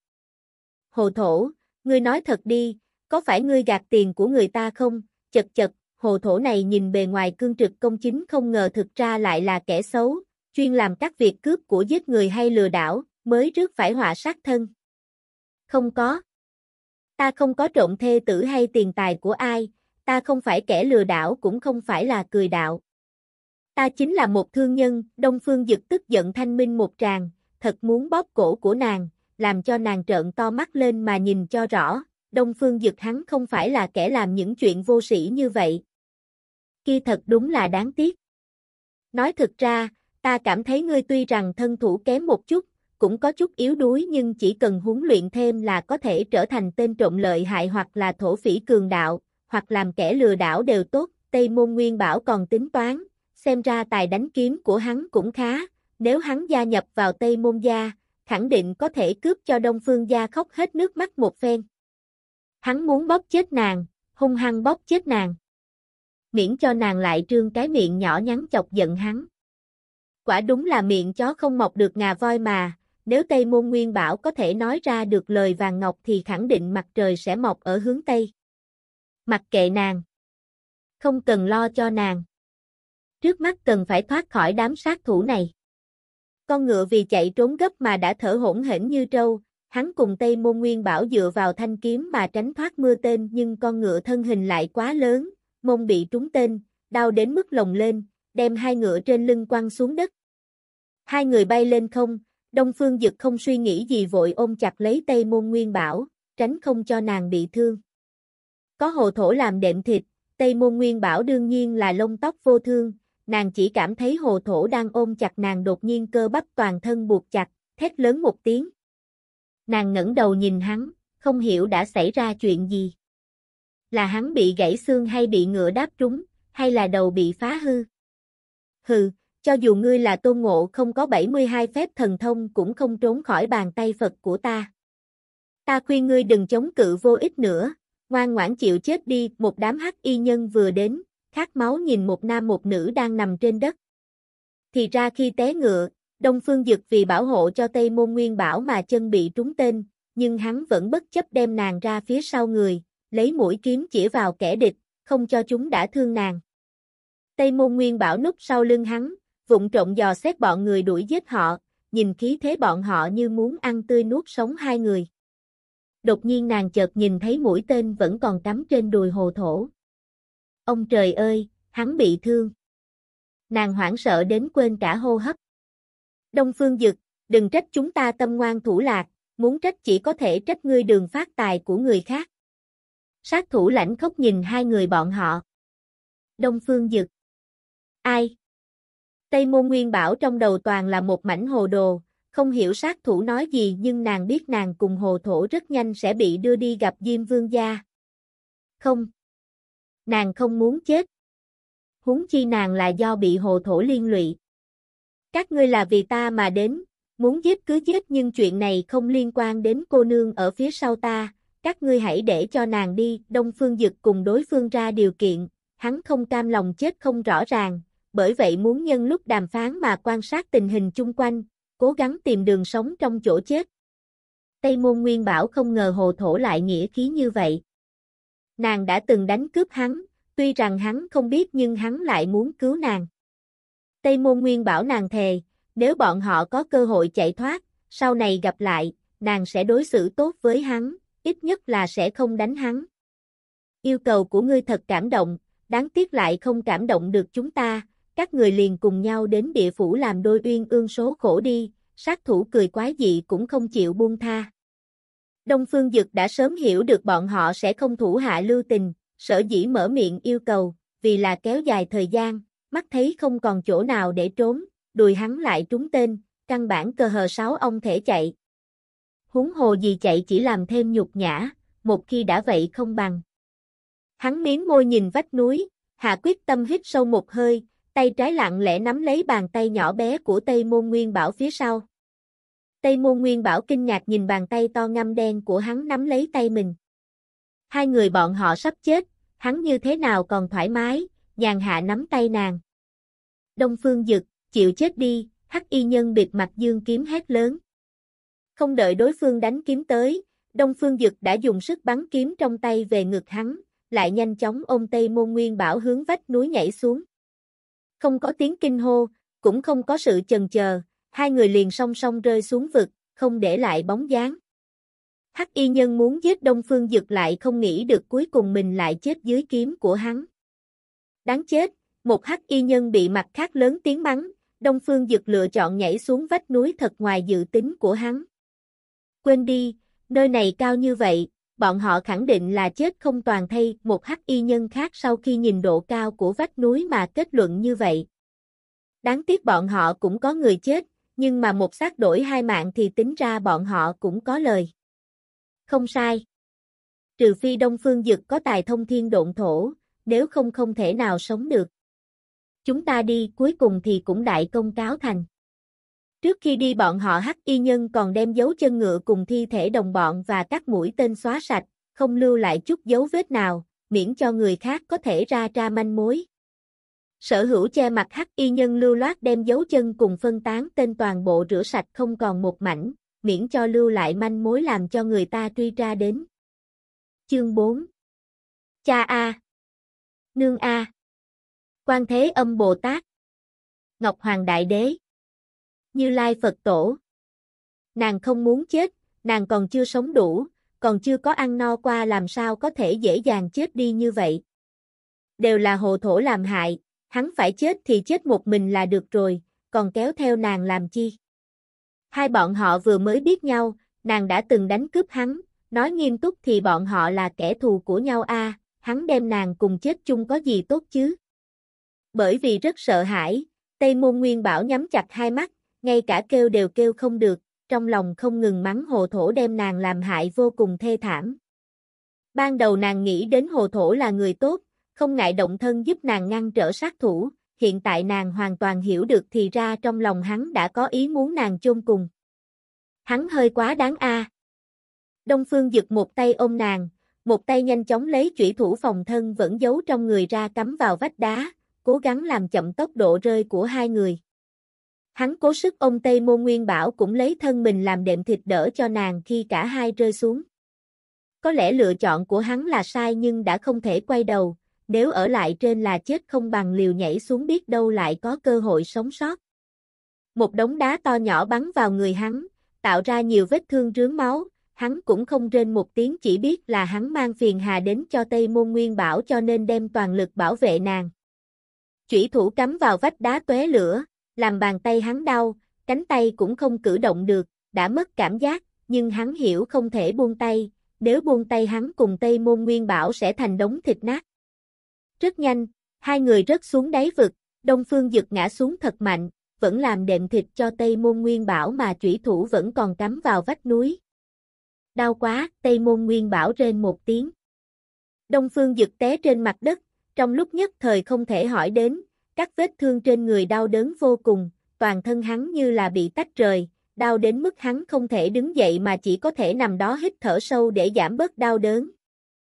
Hồ Thổ, ngươi nói thật đi, có phải ngươi gạt tiền của người ta không? Chật chật, Hồ Thổ này nhìn bề ngoài cương trực công chính không ngờ thực ra lại là kẻ xấu, chuyên làm các việc cướp của giết người hay lừa đảo, mới rước phải họa sát thân. Không có. Ta không có trộm thê tử hay tiền tài của ai, ta không phải kẻ lừa đảo cũng không phải là cười đạo. Ta chính là một thương nhân, Đông Phương Dực tức giận thanh minh một tràng, thật muốn bóp cổ của nàng, làm cho nàng trợn to mắt lên mà nhìn cho rõ, Đông Phương Dực hắn không phải là kẻ làm những chuyện vô sĩ như vậy. Kia thật đúng là đáng tiếc. Nói thực ra, ta cảm thấy ngươi tuy rằng thân thủ kém một chút, cũng có chút yếu đuối nhưng chỉ cần huấn luyện thêm là có thể trở thành tên trộm lợi hại hoặc là thổ phỉ cường đạo, hoặc làm kẻ lừa đảo đều tốt, Tây Môn Nguyên Bảo còn tính toán, xem ra tài đánh kiếm của hắn cũng khá, nếu hắn gia nhập vào Tây Môn gia, khẳng định có thể cướp cho Đông Phương gia khóc hết nước mắt một phen. Hắn muốn bóp chết nàng, hung hăng bóp chết nàng. Miễn cho nàng lại trương cái miệng nhỏ nhắn chọc giận hắn. Quả đúng là miệng chó không mọc được ngà voi mà, nếu Tây Môn Nguyên Bảo có thể nói ra được lời vàng ngọc thì khẳng định mặt trời sẽ mọc ở hướng Tây. Mặc kệ nàng. Không cần lo cho nàng. Trước mắt cần phải thoát khỏi đám sát thủ này. Con ngựa vì chạy trốn gấp mà đã thở hổn hển như trâu, hắn cùng Tây Môn Nguyên Bảo dựa vào thanh kiếm mà tránh thoát mưa tên nhưng con ngựa thân hình lại quá lớn, mông bị trúng tên, đau đến mức lồng lên, đem hai ngựa trên lưng quăng xuống đất. Hai người bay lên không, Đông Phương Dực không suy nghĩ gì vội ôm chặt lấy Tây Môn Nguyên Bảo, tránh không cho nàng bị thương. Có hồ thổ làm đệm thịt, Tây Môn Nguyên Bảo đương nhiên là lông tóc vô thương, nàng chỉ cảm thấy hồ thổ đang ôm chặt nàng đột nhiên cơ bắp toàn thân buộc chặt, thét lớn một tiếng. Nàng ngẩng đầu nhìn hắn, không hiểu đã xảy ra chuyện gì. Là hắn bị gãy xương hay bị ngựa đáp trúng, hay là đầu bị phá hư? Hừ, cho dù ngươi là Tôn Ngộ không có 72 phép thần thông cũng không trốn khỏi bàn tay Phật của ta. Ta khuyên ngươi đừng chống cự vô ích nữa, ngoan ngoãn chịu chết đi. Một đám hắc y nhân vừa đến, khát máu nhìn một nam một nữ đang nằm trên đất. Thì ra khi té ngựa, Đông Phương Dực vì bảo hộ cho Tây Môn Nguyên Bảo mà chân bị trúng tên, nhưng hắn vẫn bất chấp đem nàng ra phía sau người, lấy mũi kiếm chĩa vào kẻ địch, không cho chúng đã thương nàng. Tây Môn Nguyên Bảo núp sau lưng hắn, vụng trộm dò xét bọn người đuổi giết họ, nhìn khí thế bọn họ như muốn ăn tươi nuốt sống hai người. Đột nhiên nàng chợt nhìn thấy mũi tên vẫn còn cắm trên đùi hồ thổ. Ông trời ơi, hắn bị thương. Nàng hoảng sợ đến quên cả hô hấp. Đông Phương Dực, đừng trách chúng ta tâm ngoan thủ lạc, muốn trách chỉ có thể trách ngươi đường phát tài của người khác. Sát thủ lãnh khốc nhìn hai người bọn họ. Đông Phương Dực. Ai? Tây Môn Nguyên Bảo trong đầu toàn là một mảnh hồ đồ, không hiểu sát thủ nói gì nhưng nàng biết nàng cùng hồ thổ rất nhanh sẽ bị đưa đi gặp Diêm Vương gia. Không. Nàng không muốn chết. Huống chi nàng là do bị hồ thổ liên lụy. Các ngươi là vì ta mà đến, muốn giết cứ giết nhưng chuyện này không liên quan đến cô nương ở phía sau ta, các ngươi hãy để cho nàng đi. Đông Phương Dực cùng đối phương ra điều kiện, hắn không cam lòng chết không rõ ràng, bởi vậy muốn nhân lúc đàm phán mà quan sát tình hình chung quanh, cố gắng tìm đường sống trong chỗ chết. Tây Môn Nguyên Bảo không ngờ hồ thổ lại nghĩa khí như vậy. Nàng đã từng đánh cướp hắn, tuy rằng hắn không biết nhưng hắn lại muốn cứu nàng. Tây Môn Nguyên Bảo nàng thề, nếu bọn họ có cơ hội chạy thoát, sau này gặp lại, nàng sẽ đối xử tốt với hắn, ít nhất là sẽ không đánh hắn. Yêu cầu của ngươi thật cảm động, đáng tiếc lại không cảm động được chúng ta, các người liền cùng nhau đến địa phủ làm đôi uyên ương số khổ đi. Sát thủ cười quái dị cũng không chịu buông tha. Đông Phương Dực đã sớm hiểu được bọn họ sẽ không thủ hạ lưu tình, sở dĩ mở miệng yêu cầu, vì là kéo dài thời gian, mắt thấy không còn chỗ nào để trốn, đùi hắn lại trúng tên, căn bản cơ hờ sáu ông thể chạy. Huống hồ gì chạy chỉ làm thêm nhục nhã, một khi đã vậy không bằng. Hắn miếm môi nhìn vách núi, hạ quyết tâm hít sâu một hơi, tay trái lặng lẽ nắm lấy bàn tay nhỏ bé của Tây Môn Nguyên Bảo phía sau. Tây Môn Nguyên Bảo kinh ngạc nhìn bàn tay to ngăm đen của hắn nắm lấy tay mình. Hai người bọn họ sắp chết, hắn như thế nào còn thoải mái, nhàn hạ nắm tay nàng. Đông Phương Dực, chịu chết đi, hắc y nhân bịt mặt dương kiếm hét lớn. Không đợi đối phương đánh kiếm tới, Đông Phương Dực đã dùng sức bắn kiếm trong tay về ngực hắn, lại nhanh chóng ôm Tây Môn Nguyên Bảo hướng vách núi nhảy xuống. Không có tiếng kinh hô, cũng không có sự chần chờ, hai người liền song song rơi xuống vực, không để lại bóng dáng. Hắc y nhân muốn giết Đông Phương Dực lại không nghĩ được cuối cùng mình lại chết dưới kiếm của hắn. Đáng chết, một hắc y nhân bị mặt khác lớn tiếng mắng, Đông Phương Dực lựa chọn nhảy xuống vách núi thật ngoài dự tính của hắn. Quên đi, nơi này cao như vậy, bọn họ khẳng định là chết không toàn thây. Một hắc y nhân khác sau khi nhìn độ cao của vách núi mà kết luận như vậy. Đáng tiếc bọn họ cũng có người chết, nhưng mà một xác đổi hai mạng thì tính ra bọn họ cũng có lời. Không sai. Trừ phi Đông Phương Dực có tài thông thiên độn thổ, nếu không không thể nào sống được. Chúng ta đi, cuối cùng thì cũng đại công cáo thành. Trước khi đi bọn họ hắc y nhân còn đem dấu chân ngựa cùng thi thể đồng bọn và các mũi tên xóa sạch, không lưu lại chút dấu vết nào, miễn cho người khác có thể ra manh mối. Sở hữu che mặt hắc y nhân lưu loát đem dấu chân cùng phân tán tên toàn bộ rửa sạch không còn một mảnh, miễn cho lưu lại manh mối làm cho người ta truy ra đến. Chương 4. Cha A. Nương A. Quan Thế Âm Bồ Tát. Ngọc Hoàng Đại Đế. Như Lai Phật Tổ. Nàng không muốn chết, nàng còn chưa sống đủ, còn chưa có ăn no qua làm sao có thể dễ dàng chết đi như vậy. Đều là hồ thổ làm hại, hắn phải chết thì chết một mình là được rồi, còn kéo theo nàng làm chi. Hai bọn họ vừa mới biết nhau, nàng đã từng đánh cướp hắn, nói nghiêm túc thì bọn họ là kẻ thù của nhau hắn đem nàng cùng chết chung có gì tốt chứ. Bởi vì rất sợ hãi, Tây Môn Nguyên Bảo nhắm chặt hai mắt, ngay cả kêu đều kêu không được, trong lòng không ngừng mắng hồ thổ đem nàng làm hại vô cùng thê thảm. Ban đầu nàng nghĩ đến hồ thổ là người tốt, không ngại động thân giúp nàng ngăn trở sát thủ, hiện tại nàng hoàn toàn hiểu được thì ra trong lòng hắn đã có ý muốn nàng chôn cùng. Hắn hơi quá đáng Đông Phương Dực một tay ôm nàng, một tay nhanh chóng lấy chủy thủ phòng thân vẫn giấu trong người ra cắm vào vách đá, cố gắng làm chậm tốc độ rơi của hai người. Hắn cố sức ôm Tây Môn Nguyên Bảo cũng lấy thân mình làm đệm thịt đỡ cho nàng khi cả hai rơi xuống. Có lẽ lựa chọn của hắn là sai nhưng đã không thể quay đầu, nếu ở lại trên là chết không bằng liều nhảy xuống biết đâu lại có cơ hội sống sót. Một đống đá to nhỏ bắn vào người hắn, tạo ra nhiều vết thương rướm máu, hắn cũng không rên một tiếng chỉ biết là hắn mang phiền hà đến cho Tây Môn Nguyên Bảo cho nên đem toàn lực bảo vệ nàng. Chủy thủ cắm vào vách đá tóe lửa, làm bàn tay hắn đau, cánh tay cũng không cử động được, đã mất cảm giác, nhưng hắn hiểu không thể buông tay, nếu buông tay hắn cùng Tây Môn Nguyên Bảo sẽ thành đống thịt nát. Rất nhanh, hai người rớt xuống đáy vực, Đông Phương Dực ngã xuống thật mạnh, vẫn làm đệm thịt cho Tây Môn Nguyên Bảo mà chủy thủ vẫn còn cắm vào vách núi. Đau quá, Tây Môn Nguyên Bảo rên một tiếng. Đông Phương Dực té trên mặt đất, trong lúc nhất thời không thể hỏi đến, các vết thương trên người đau đớn vô cùng, toàn thân hắn như là bị tách rời, đau đến mức hắn không thể đứng dậy mà chỉ có thể nằm đó hít thở sâu để giảm bớt đau đớn.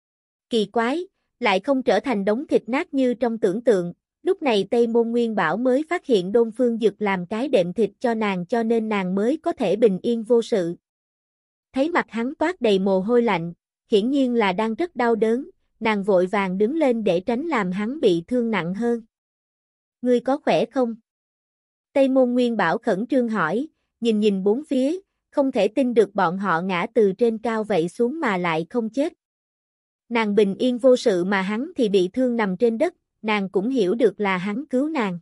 Kỳ quái, lại không trở thành đống thịt nát như trong tưởng tượng, lúc này Tây Môn Nguyên Bảo mới phát hiện Đông Phương Dực làm cái đệm thịt cho nàng cho nên nàng mới có thể bình yên vô sự. Thấy mặt hắn toát đầy mồ hôi lạnh, hiển nhiên là đang rất đau đớn, nàng vội vàng đứng lên để tránh làm hắn bị thương nặng hơn. Ngươi có khỏe không? Tây Môn Nguyên Bảo khẩn trương hỏi, nhìn bốn phía, không thể tin được bọn họ ngã từ trên cao vậy xuống mà lại không chết. Nàng bình yên vô sự mà hắn thì bị thương nằm trên đất, nàng cũng hiểu được là hắn cứu nàng.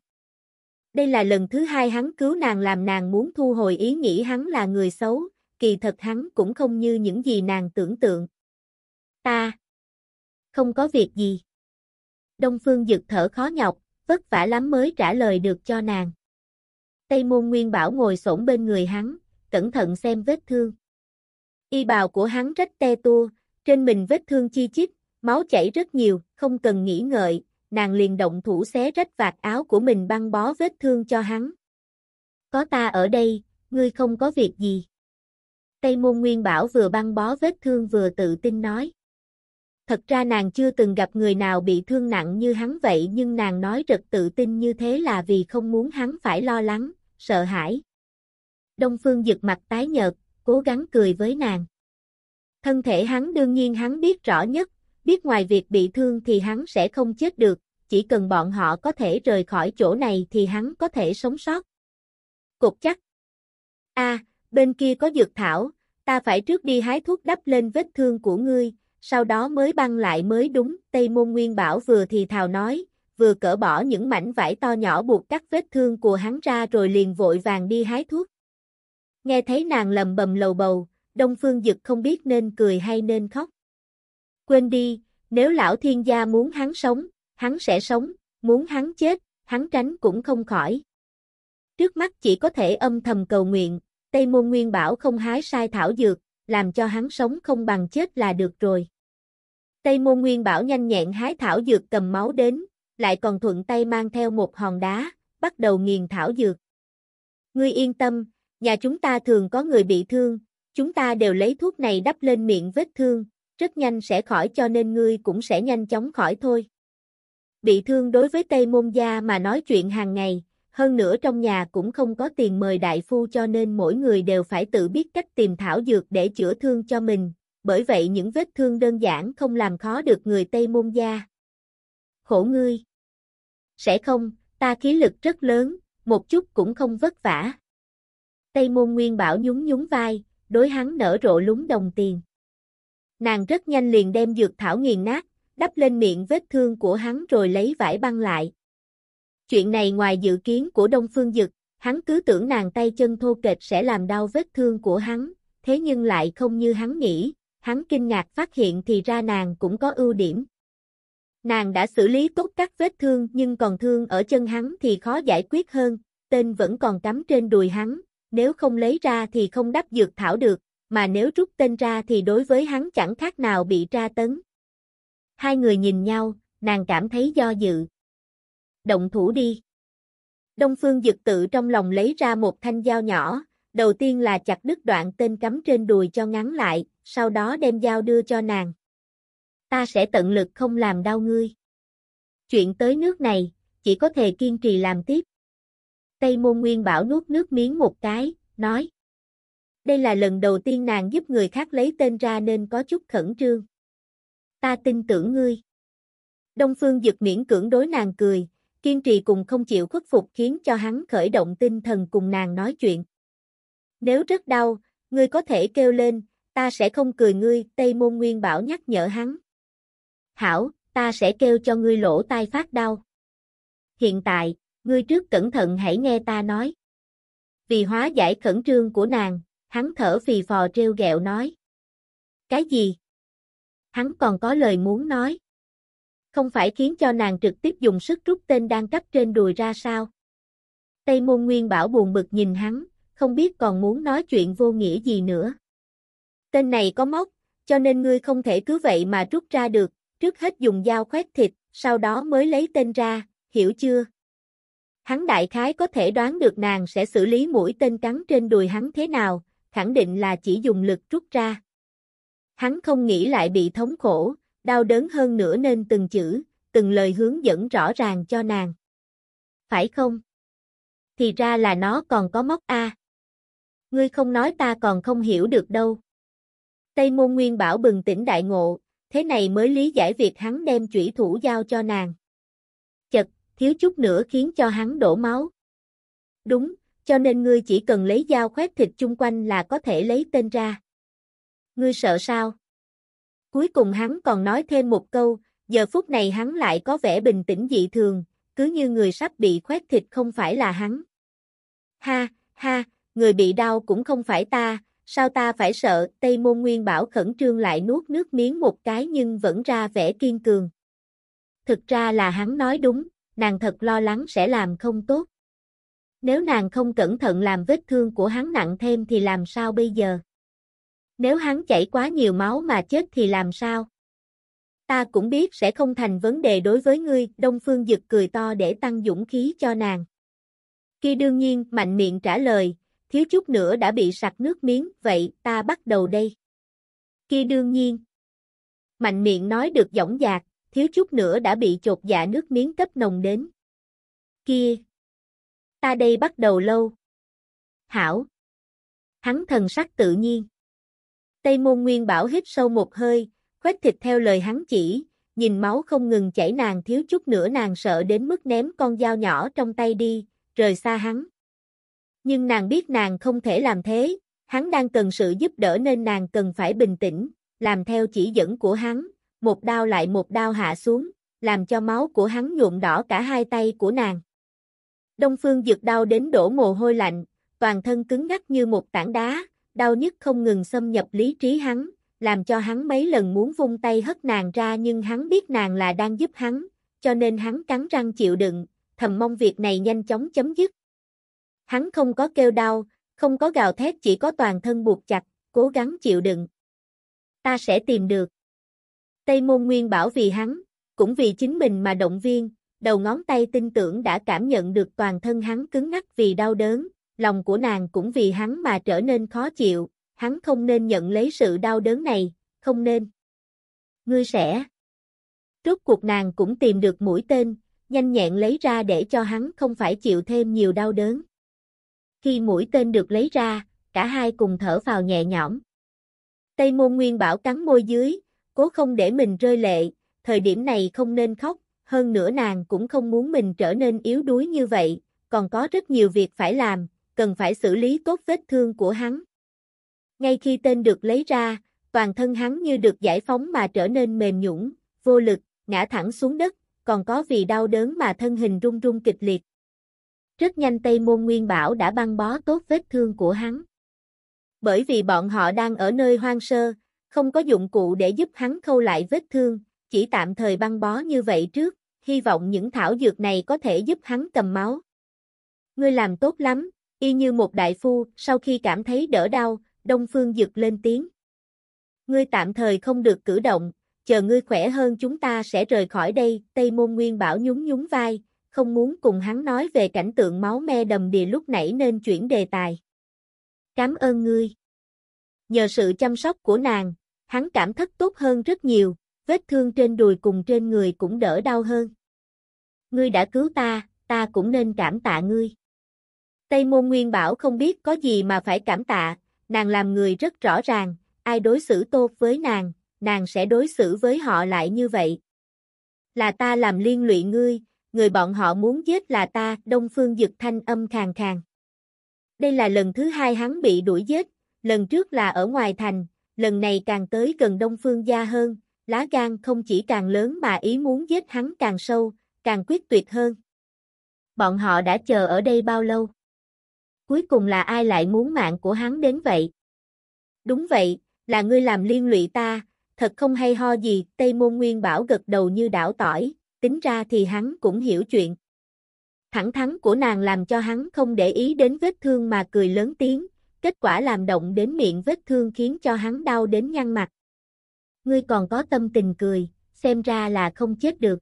Đây là lần thứ hai hắn cứu nàng làm nàng muốn thu hồi ý nghĩ hắn là người xấu, kỳ thật hắn cũng không như những gì nàng tưởng tượng. Ta không có việc gì. Đông Phương Dực thở khó nhọc, vất vả lắm mới trả lời được cho nàng. Tây Môn Nguyên Bảo ngồi xổm bên người hắn, cẩn thận xem vết thương. Y bào của hắn rách te tua, trên mình vết thương chi chít, máu chảy rất nhiều, không cần nghĩ ngợi, nàng liền động thủ xé rách vạt áo của mình băng bó vết thương cho hắn. Có ta ở đây, ngươi không có việc gì. Tây Môn Nguyên Bảo vừa băng bó vết thương vừa tự tin nói. Thật ra nàng chưa từng gặp người nào bị thương nặng như hắn vậy nhưng nàng nói rất tự tin như thế là vì không muốn hắn phải lo lắng, sợ hãi. Đông Phương Dực mặt tái nhợt, cố gắng cười với nàng. Thân thể hắn đương nhiên hắn biết rõ nhất, biết ngoài việc bị thương thì hắn sẽ không chết được, chỉ cần bọn họ có thể rời khỏi chỗ này thì hắn có thể sống sót. Cột chắc. Bên kia có dược thảo, ta phải trước đi hái thuốc đắp lên vết thương của ngươi, sau đó mới băng lại mới đúng, Tây Môn Nguyên Bảo vừa thì thào nói, vừa cởi bỏ những mảnh vải to nhỏ buộc các vết thương của hắn ra rồi liền vội vàng đi hái thuốc. Nghe thấy nàng lầm bầm lầu bầu, Đông Phương Dực không biết nên cười hay nên khóc. Quên đi, nếu lão thiên gia muốn hắn sống, hắn sẽ sống, muốn hắn chết, hắn tránh cũng không khỏi. Trước mắt chỉ có thể âm thầm cầu nguyện, Tây Môn Nguyên Bảo không hái sai thảo dược, làm cho hắn sống không bằng chết là được rồi. Tây Môn Nguyên Bảo nhanh nhẹn hái thảo dược cầm máu đến, lại còn thuận tay mang theo một hòn đá, bắt đầu nghiền thảo dược. Ngươi yên tâm, nhà chúng ta thường có người bị thương, chúng ta đều lấy thuốc này đắp lên miệng vết thương, rất nhanh sẽ khỏi cho nên ngươi cũng sẽ nhanh chóng khỏi thôi. Bị thương đối với Tây Môn gia mà nói chuyện hàng ngày, hơn nữa trong nhà cũng không có tiền mời đại phu cho nên mỗi người đều phải tự biết cách tìm thảo dược để chữa thương cho mình, bởi vậy những vết thương đơn giản không làm khó được người Tây Môn gia. Khổ ngươi! Sẽ không, ta khí lực rất lớn, một chút cũng không vất vả. Tây Môn Nguyên Bảo nhún vai, đối hắn nở rộ lúng đồng tiền. Nàng rất nhanh liền đem dược thảo nghiền nát, đắp lên miệng vết thương của hắn rồi lấy vải băng lại. Chuyện này ngoài dự kiến của Đông Phương Dực, hắn cứ tưởng nàng tay chân thô kệch sẽ làm đau vết thương của hắn, thế nhưng lại không như hắn nghĩ, hắn kinh ngạc phát hiện thì ra nàng cũng có ưu điểm. Nàng đã xử lý tốt các vết thương nhưng còn thương ở chân hắn thì khó giải quyết hơn, tên vẫn còn cắm trên đùi hắn, nếu không lấy ra thì không đắp dược thảo được, mà nếu rút tên ra thì đối với hắn chẳng khác nào bị tra tấn. Hai người nhìn nhau, nàng cảm thấy do dự. Động thủ đi. Đông Phương Dực tự trong lòng lấy ra một thanh dao nhỏ, đầu tiên là chặt đứt đoạn tên cắm trên đùi cho ngắn lại, sau đó đem dao đưa cho nàng. Ta sẽ tận lực không làm đau ngươi. Chuyện tới nước này, chỉ có thể kiên trì làm tiếp. Tây Môn Nguyên Bảo nuốt nước miếng một cái, nói. Đây là lần đầu tiên nàng giúp người khác lấy tên ra nên có chút khẩn trương. Ta tin tưởng ngươi. Đông Phương Dực miễn cưỡng đối nàng cười, kiên trì cùng không chịu khuất phục khiến cho hắn khởi động tinh thần cùng nàng nói chuyện. Nếu rất đau, ngươi có thể kêu lên, ta sẽ không cười ngươi, Tây Môn Nguyên Bảo nhắc nhở hắn. Hảo, ta sẽ kêu cho ngươi lỗ tai phát đau. Hiện tại, ngươi trước cẩn thận hãy nghe ta nói. Vì hóa giải khẩn trương của nàng, hắn thở phì phò trêu ghẹo nói. Cái gì? Hắn còn có lời muốn nói. Không phải khiến cho nàng trực tiếp dùng sức rút tên đang cắp trên đùi ra sao? Tây Môn Nguyên Bảo buồn bực nhìn hắn, không biết còn muốn nói chuyện vô nghĩa gì nữa. Tên này có móc, cho nên ngươi không thể cứ vậy mà rút ra được, trước hết dùng dao khoét thịt, sau đó mới lấy tên ra, hiểu chưa? Hắn đại khái có thể đoán được nàng sẽ xử lý mũi tên cắn trên đùi hắn thế nào, khẳng định là chỉ dùng lực rút ra. Hắn không nghĩ lại bị thống khổ, đau đớn hơn nữa nên từng chữ, từng lời hướng dẫn rõ ràng cho nàng. Phải không? Thì ra là nó còn có móc a. Ngươi không nói ta còn không hiểu được đâu. Tây Môn Nguyên Bảo bừng tỉnh đại ngộ, thế này mới lý giải việc hắn đem chủy thủ giao cho nàng. Chật, thiếu chút nữa khiến cho hắn đổ máu. Đúng, cho nên ngươi chỉ cần lấy dao khoét thịt chung quanh là có thể lấy tên ra. Ngươi sợ sao? Cuối cùng hắn còn nói thêm một câu, giờ phút này hắn lại có vẻ bình tĩnh dị thường, cứ như người sắp bị khoét thịt không phải là hắn. Ha, ha, người bị đau cũng không phải ta, sao ta phải sợ? Tây Môn Nguyên Bảo khẩn trương lại nuốt nước miếng một cái nhưng vẫn ra vẻ kiên cường. Thực ra là hắn nói đúng, nàng thật lo lắng sẽ làm không tốt. Nếu nàng không cẩn thận làm vết thương của hắn nặng thêm thì làm sao bây giờ? Nếu hắn chảy quá nhiều máu mà chết thì làm sao? Ta cũng biết sẽ không thành vấn đề đối với ngươi, Đông Phương Dực cười to để tăng dũng khí cho nàng. Kia đương nhiên, mạnh miệng trả lời, thiếu chút nữa đã bị sặc nước miếng, vậy ta bắt đầu đây. Kia đương nhiên. Mạnh miệng nói được dõng dạc, thiếu chút nữa đã bị chột dạ nước miếng cấp nồng đến. Kia. Ta đây bắt đầu lâu. Hảo. Hắn thần sắc tự nhiên. Tây Môn Nguyên Bảo hít sâu một hơi, khoét thịt theo lời hắn chỉ, nhìn máu không ngừng chảy nàng thiếu chút nữa nàng sợ đến mức ném con dao nhỏ trong tay đi, rời xa hắn. Nhưng nàng biết nàng không thể làm thế, hắn đang cần sự giúp đỡ nên nàng cần phải bình tĩnh, làm theo chỉ dẫn của hắn, một đao lại một đao hạ xuống, làm cho máu của hắn nhuộm đỏ cả hai tay của nàng. Đông Phương Dực đau đến đổ mồ hôi lạnh, toàn thân cứng ngắc như một tảng đá, đau nhức không ngừng xâm nhập lý trí hắn, làm cho hắn mấy lần muốn vung tay hất nàng ra nhưng hắn biết nàng là đang giúp hắn, cho nên hắn cắn răng chịu đựng, thầm mong việc này nhanh chóng chấm dứt. Hắn không có kêu đau, không có gào thét chỉ có toàn thân buộc chặt, cố gắng chịu đựng. Ta sẽ tìm được. Tây Môn Nguyên Bảo vì hắn, cũng vì chính mình mà động viên, đầu ngón tay tin tưởng đã cảm nhận được toàn thân hắn cứng ngắc vì đau đớn, lòng của nàng cũng vì hắn mà trở nên khó chịu, hắn không nên nhận lấy sự đau đớn này, không nên. Ngươi sẽ. Rốt cuộc nàng cũng tìm được mũi tên, nhanh nhẹn lấy ra để cho hắn không phải chịu thêm nhiều đau đớn. Khi mũi tên được lấy ra, cả hai cùng thở phào nhẹ nhõm. Tây Môn Nguyên Bảo cắn môi dưới, cố không để mình rơi lệ, thời điểm này không nên khóc, hơn nữa nàng cũng không muốn mình trở nên yếu đuối như vậy, còn có rất nhiều việc phải làm, cần phải xử lý tốt vết thương của hắn. Ngay khi tên được lấy ra, toàn thân hắn như được giải phóng mà trở nên mềm nhũn, vô lực, ngã thẳng xuống đất, còn có vì đau đớn mà thân hình run run kịch liệt. Rất nhanh Tây Môn Nguyên Bảo đã băng bó tốt vết thương của hắn. Bởi vì bọn họ đang ở nơi hoang sơ, không có dụng cụ để giúp hắn khâu lại vết thương, chỉ tạm thời băng bó như vậy trước, hy vọng những thảo dược này có thể giúp hắn cầm máu. Ngươi làm tốt lắm, y như một đại phu, sau khi cảm thấy đỡ đau, Đông Phương Dực lên tiếng. Ngươi tạm thời không được cử động, chờ ngươi khỏe hơn chúng ta sẽ rời khỏi đây, Tây Môn Nguyên Bảo nhún nhún vai, không muốn cùng hắn nói về cảnh tượng máu me đầm đìa lúc nãy nên chuyển đề tài. Cảm ơn ngươi. Nhờ sự chăm sóc của nàng, hắn cảm thức tốt hơn rất nhiều, vết thương trên đùi cùng trên người cũng đỡ đau hơn. Ngươi đã cứu ta cũng nên cảm tạ ngươi. Tây Môn Nguyên Bảo không biết có gì mà phải cảm tạ, nàng làm người rất rõ ràng, ai đối xử tốt với nàng sẽ đối xử với họ lại như vậy. Là ta làm liên lụy ngươi, người bọn họ muốn giết là ta, Đông Phương Dực thanh âm khàn khàn. Đây là lần thứ hai hắn bị đuổi giết, lần trước là ở ngoài thành, lần này càng tới gần Đông Phương gia hơn, lá gan không chỉ càng lớn mà ý muốn giết hắn càng sâu, càng quyết tuyệt hơn. Bọn họ đã chờ ở đây bao lâu? Cuối cùng là ai lại muốn mạng của hắn đến vậy? Đúng vậy, là ngươi làm liên lụy ta, thật không hay ho gì, Tây Môn Nguyên Bảo gật đầu như đảo tỏi, tính ra thì hắn cũng hiểu chuyện. Thẳng thắn của nàng làm cho hắn không để ý đến vết thương mà cười lớn tiếng, kết quả làm động đến miệng vết thương khiến cho hắn đau đến nhăn mặt. Ngươi còn có tâm tình cười, xem ra là không chết được.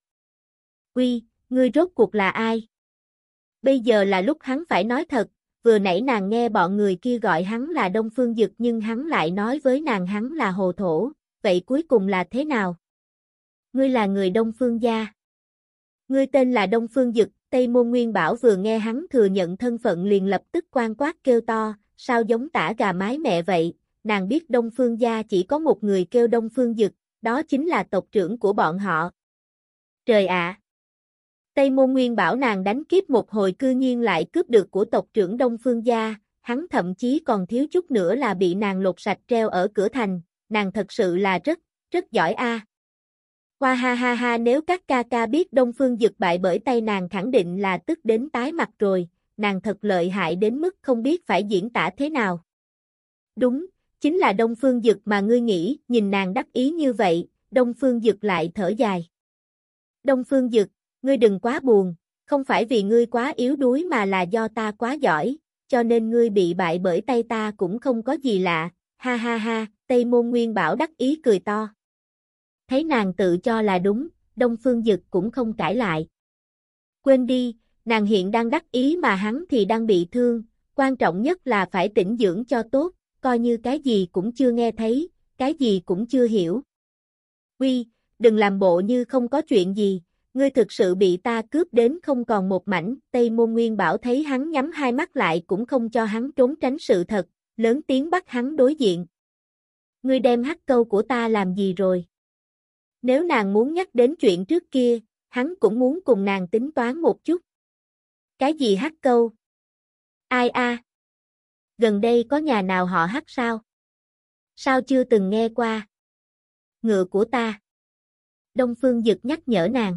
Uy, ngươi rốt cuộc là ai? Bây giờ là lúc hắn phải nói thật, vừa nãy nàng nghe bọn người kia gọi hắn là Đông Phương Dực nhưng hắn lại nói với nàng hắn là Hồ Thổ, vậy cuối cùng là thế nào? Ngươi là người Đông Phương gia. Ngươi tên là Đông Phương Dực, Tây Môn Nguyên Bảo vừa nghe hắn thừa nhận thân phận liền lập tức quan quát kêu to, sao giống tả gà mái mẹ vậy, nàng biết Đông Phương gia chỉ có một người kêu Đông Phương Dực, đó chính là tộc trưởng của bọn họ. Trời ạ! Tây Môn Nguyên Bảo nàng đánh kiếp một hồi cư nhiên lại cướp được của tộc trưởng Đông Phương gia, hắn thậm chí còn thiếu chút nữa là bị nàng lột sạch treo ở cửa thành, nàng thật sự là rất giỏi a. Hoa ha ha ha, nếu các ca ca biết Đông Phương Dực bại bởi tay nàng khẳng định là tức đến tái mặt rồi, nàng thật lợi hại đến mức không biết phải diễn tả thế nào. Đúng, chính là Đông Phương Dực mà ngươi nghĩ, nhìn nàng đắc ý như vậy, Đông Phương Dực lại thở dài. Đông Phương Dực, ngươi đừng quá buồn, không phải vì ngươi quá yếu đuối mà là do ta quá giỏi, cho nên ngươi bị bại bởi tay ta cũng không có gì lạ, ha ha ha, Tây Môn Nguyên Bảo đắc ý cười to. Thấy nàng tự cho là đúng, Đông Phương Dực cũng không cãi lại. Quên đi, nàng hiện đang đắc ý mà hắn thì đang bị thương, quan trọng nhất là phải tĩnh dưỡng cho tốt, coi như cái gì cũng chưa nghe thấy, cái gì cũng chưa hiểu. Uy, đừng làm bộ như không có chuyện gì, ngươi thực sự bị ta cướp đến không còn một mảnh, Tây Môn Nguyên Bảo thấy hắn nhắm hai mắt lại cũng không cho hắn trốn tránh sự thật, lớn tiếng bắt hắn đối diện. Ngươi đem hắc câu của ta làm gì rồi? Nếu nàng muốn nhắc đến chuyện trước kia, hắn cũng muốn cùng nàng tính toán một chút. Cái gì hắc câu? Ai a? Gần đây có nhà nào họ hắc sao? Sao chưa từng nghe qua? Ngựa của ta. Đông Phương Dực nhắc nhở nàng.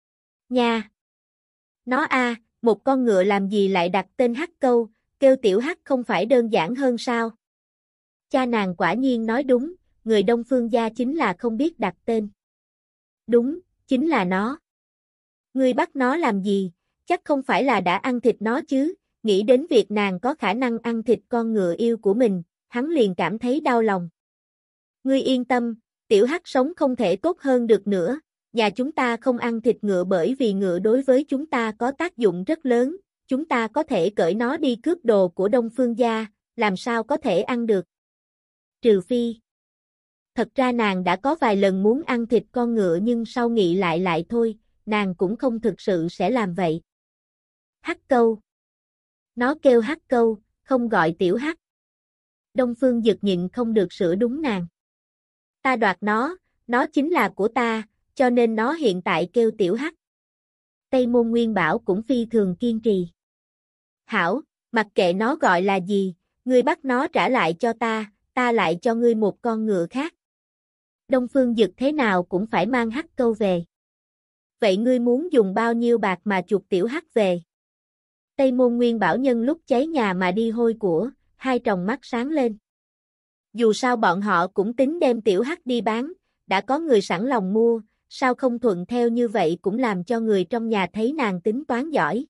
Nha! Nó a, một con ngựa làm gì lại đặt tên hắc câu, kêu tiểu hắc không phải đơn giản hơn sao? Cha nàng quả nhiên nói đúng, người Đông Phương gia chính là không biết đặt tên. Đúng, chính là nó. Ngươi bắt nó làm gì, chắc không phải là đã ăn thịt nó chứ, nghĩ đến việc nàng có khả năng ăn thịt con ngựa yêu của mình, hắn liền cảm thấy đau lòng. Ngươi yên tâm, tiểu hắc sống không thể tốt hơn được nữa, nhà chúng ta không ăn thịt ngựa bởi vì ngựa đối với chúng ta có tác dụng rất lớn, chúng ta có thể cởi nó đi cướp đồ của Đông Phương gia, làm sao có thể ăn được. Trừ phi. Thật ra nàng đã có vài lần muốn ăn thịt con ngựa nhưng sau nghĩ lại thôi, nàng cũng không thực sự sẽ làm vậy. Hắc câu. Nó kêu hắc câu, không gọi tiểu hắc. Đông Phương Dực nhịn không được sửa đúng nàng. Ta đoạt nó chính là của ta, cho nên nó hiện tại kêu tiểu hắc. Tây Môn Nguyên Bảo cũng phi thường kiên trì. Hảo, mặc kệ nó gọi là gì, ngươi bắt nó trả lại cho ta lại cho ngươi một con ngựa khác. Đông Phương Dực thế nào cũng phải mang Hắc Câu về. Vậy ngươi muốn dùng bao nhiêu bạc mà chuộc tiểu Hắc về? Tây Môn Nguyên Bảo nhân lúc cháy nhà mà đi hôi của, hai tròng mắt sáng lên. Dù sao bọn họ cũng tính đem tiểu Hắc đi bán, đã có người sẵn lòng mua, sao không thuận theo như vậy cũng làm cho người trong nhà thấy nàng tính toán giỏi.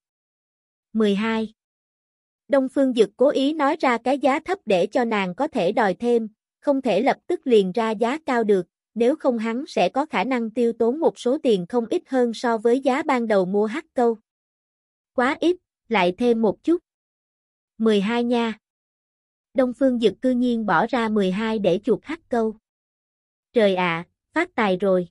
12. Đông Phương Dực cố ý nói ra cái giá thấp để cho nàng có thể đòi thêm, không thể lập tức liền ra giá cao được, nếu không hắn sẽ có khả năng tiêu tốn một số tiền không ít hơn so với giá ban đầu mua Hắc Câu. Quá ít, lại thêm một chút. 12 nha. Đông Phương Dực cư nhiên bỏ ra 12 để chuộc Hắc Câu. Trời ạ, phát tài rồi.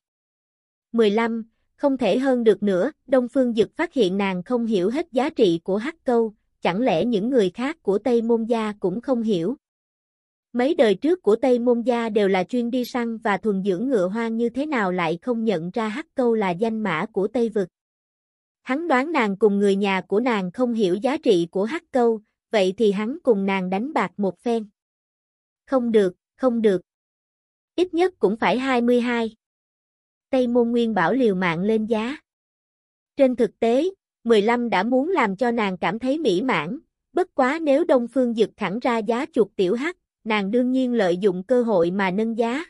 15, không thể hơn được nữa, Đông Phương Dực phát hiện nàng không hiểu hết giá trị của Hắc Câu, chẳng lẽ những người khác của Tây Môn Gia cũng không hiểu? Mấy đời trước của Tây Môn Gia đều là chuyên đi săn và thuần dưỡng ngựa hoang, như thế nào lại không nhận ra Hắc Câu là danh mã của Tây Vực? Hắn đoán nàng cùng người nhà của nàng không hiểu giá trị của Hắc Câu, vậy thì hắn cùng nàng đánh bạc một phen. Không được, không được. Ít nhất cũng phải 22. Tây Môn Nguyên Bảo liều mạng lên giá. Trên thực tế, 15 đã muốn làm cho nàng cảm thấy mỹ mãn, bất quá nếu Đông Phương Dực thẳng ra giá chuộc tiểu Hắc, nàng đương nhiên lợi dụng cơ hội mà nâng giá.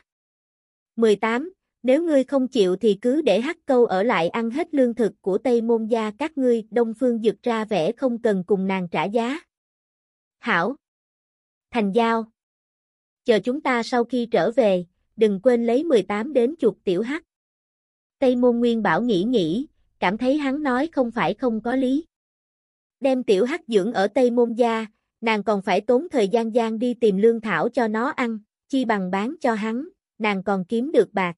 18, nếu ngươi không chịu thì cứ để Hắc Câu ở lại ăn hết lương thực của Tây Môn Gia các ngươi. Đông Phương Dực ra vẻ không cần cùng nàng trả giá. Hảo. Thành giao. Chờ chúng ta sau khi trở về, đừng quên lấy 18 đến chuộc tiểu Hắc. Tây Môn Nguyên Bảo nghĩ, cảm thấy hắn nói không phải không có lý. Đem tiểu Hắc dưỡng ở Tây Môn Gia, nàng còn phải tốn thời gian đi tìm lương thảo cho nó ăn, chi bằng bán cho hắn, nàng còn kiếm được bạc.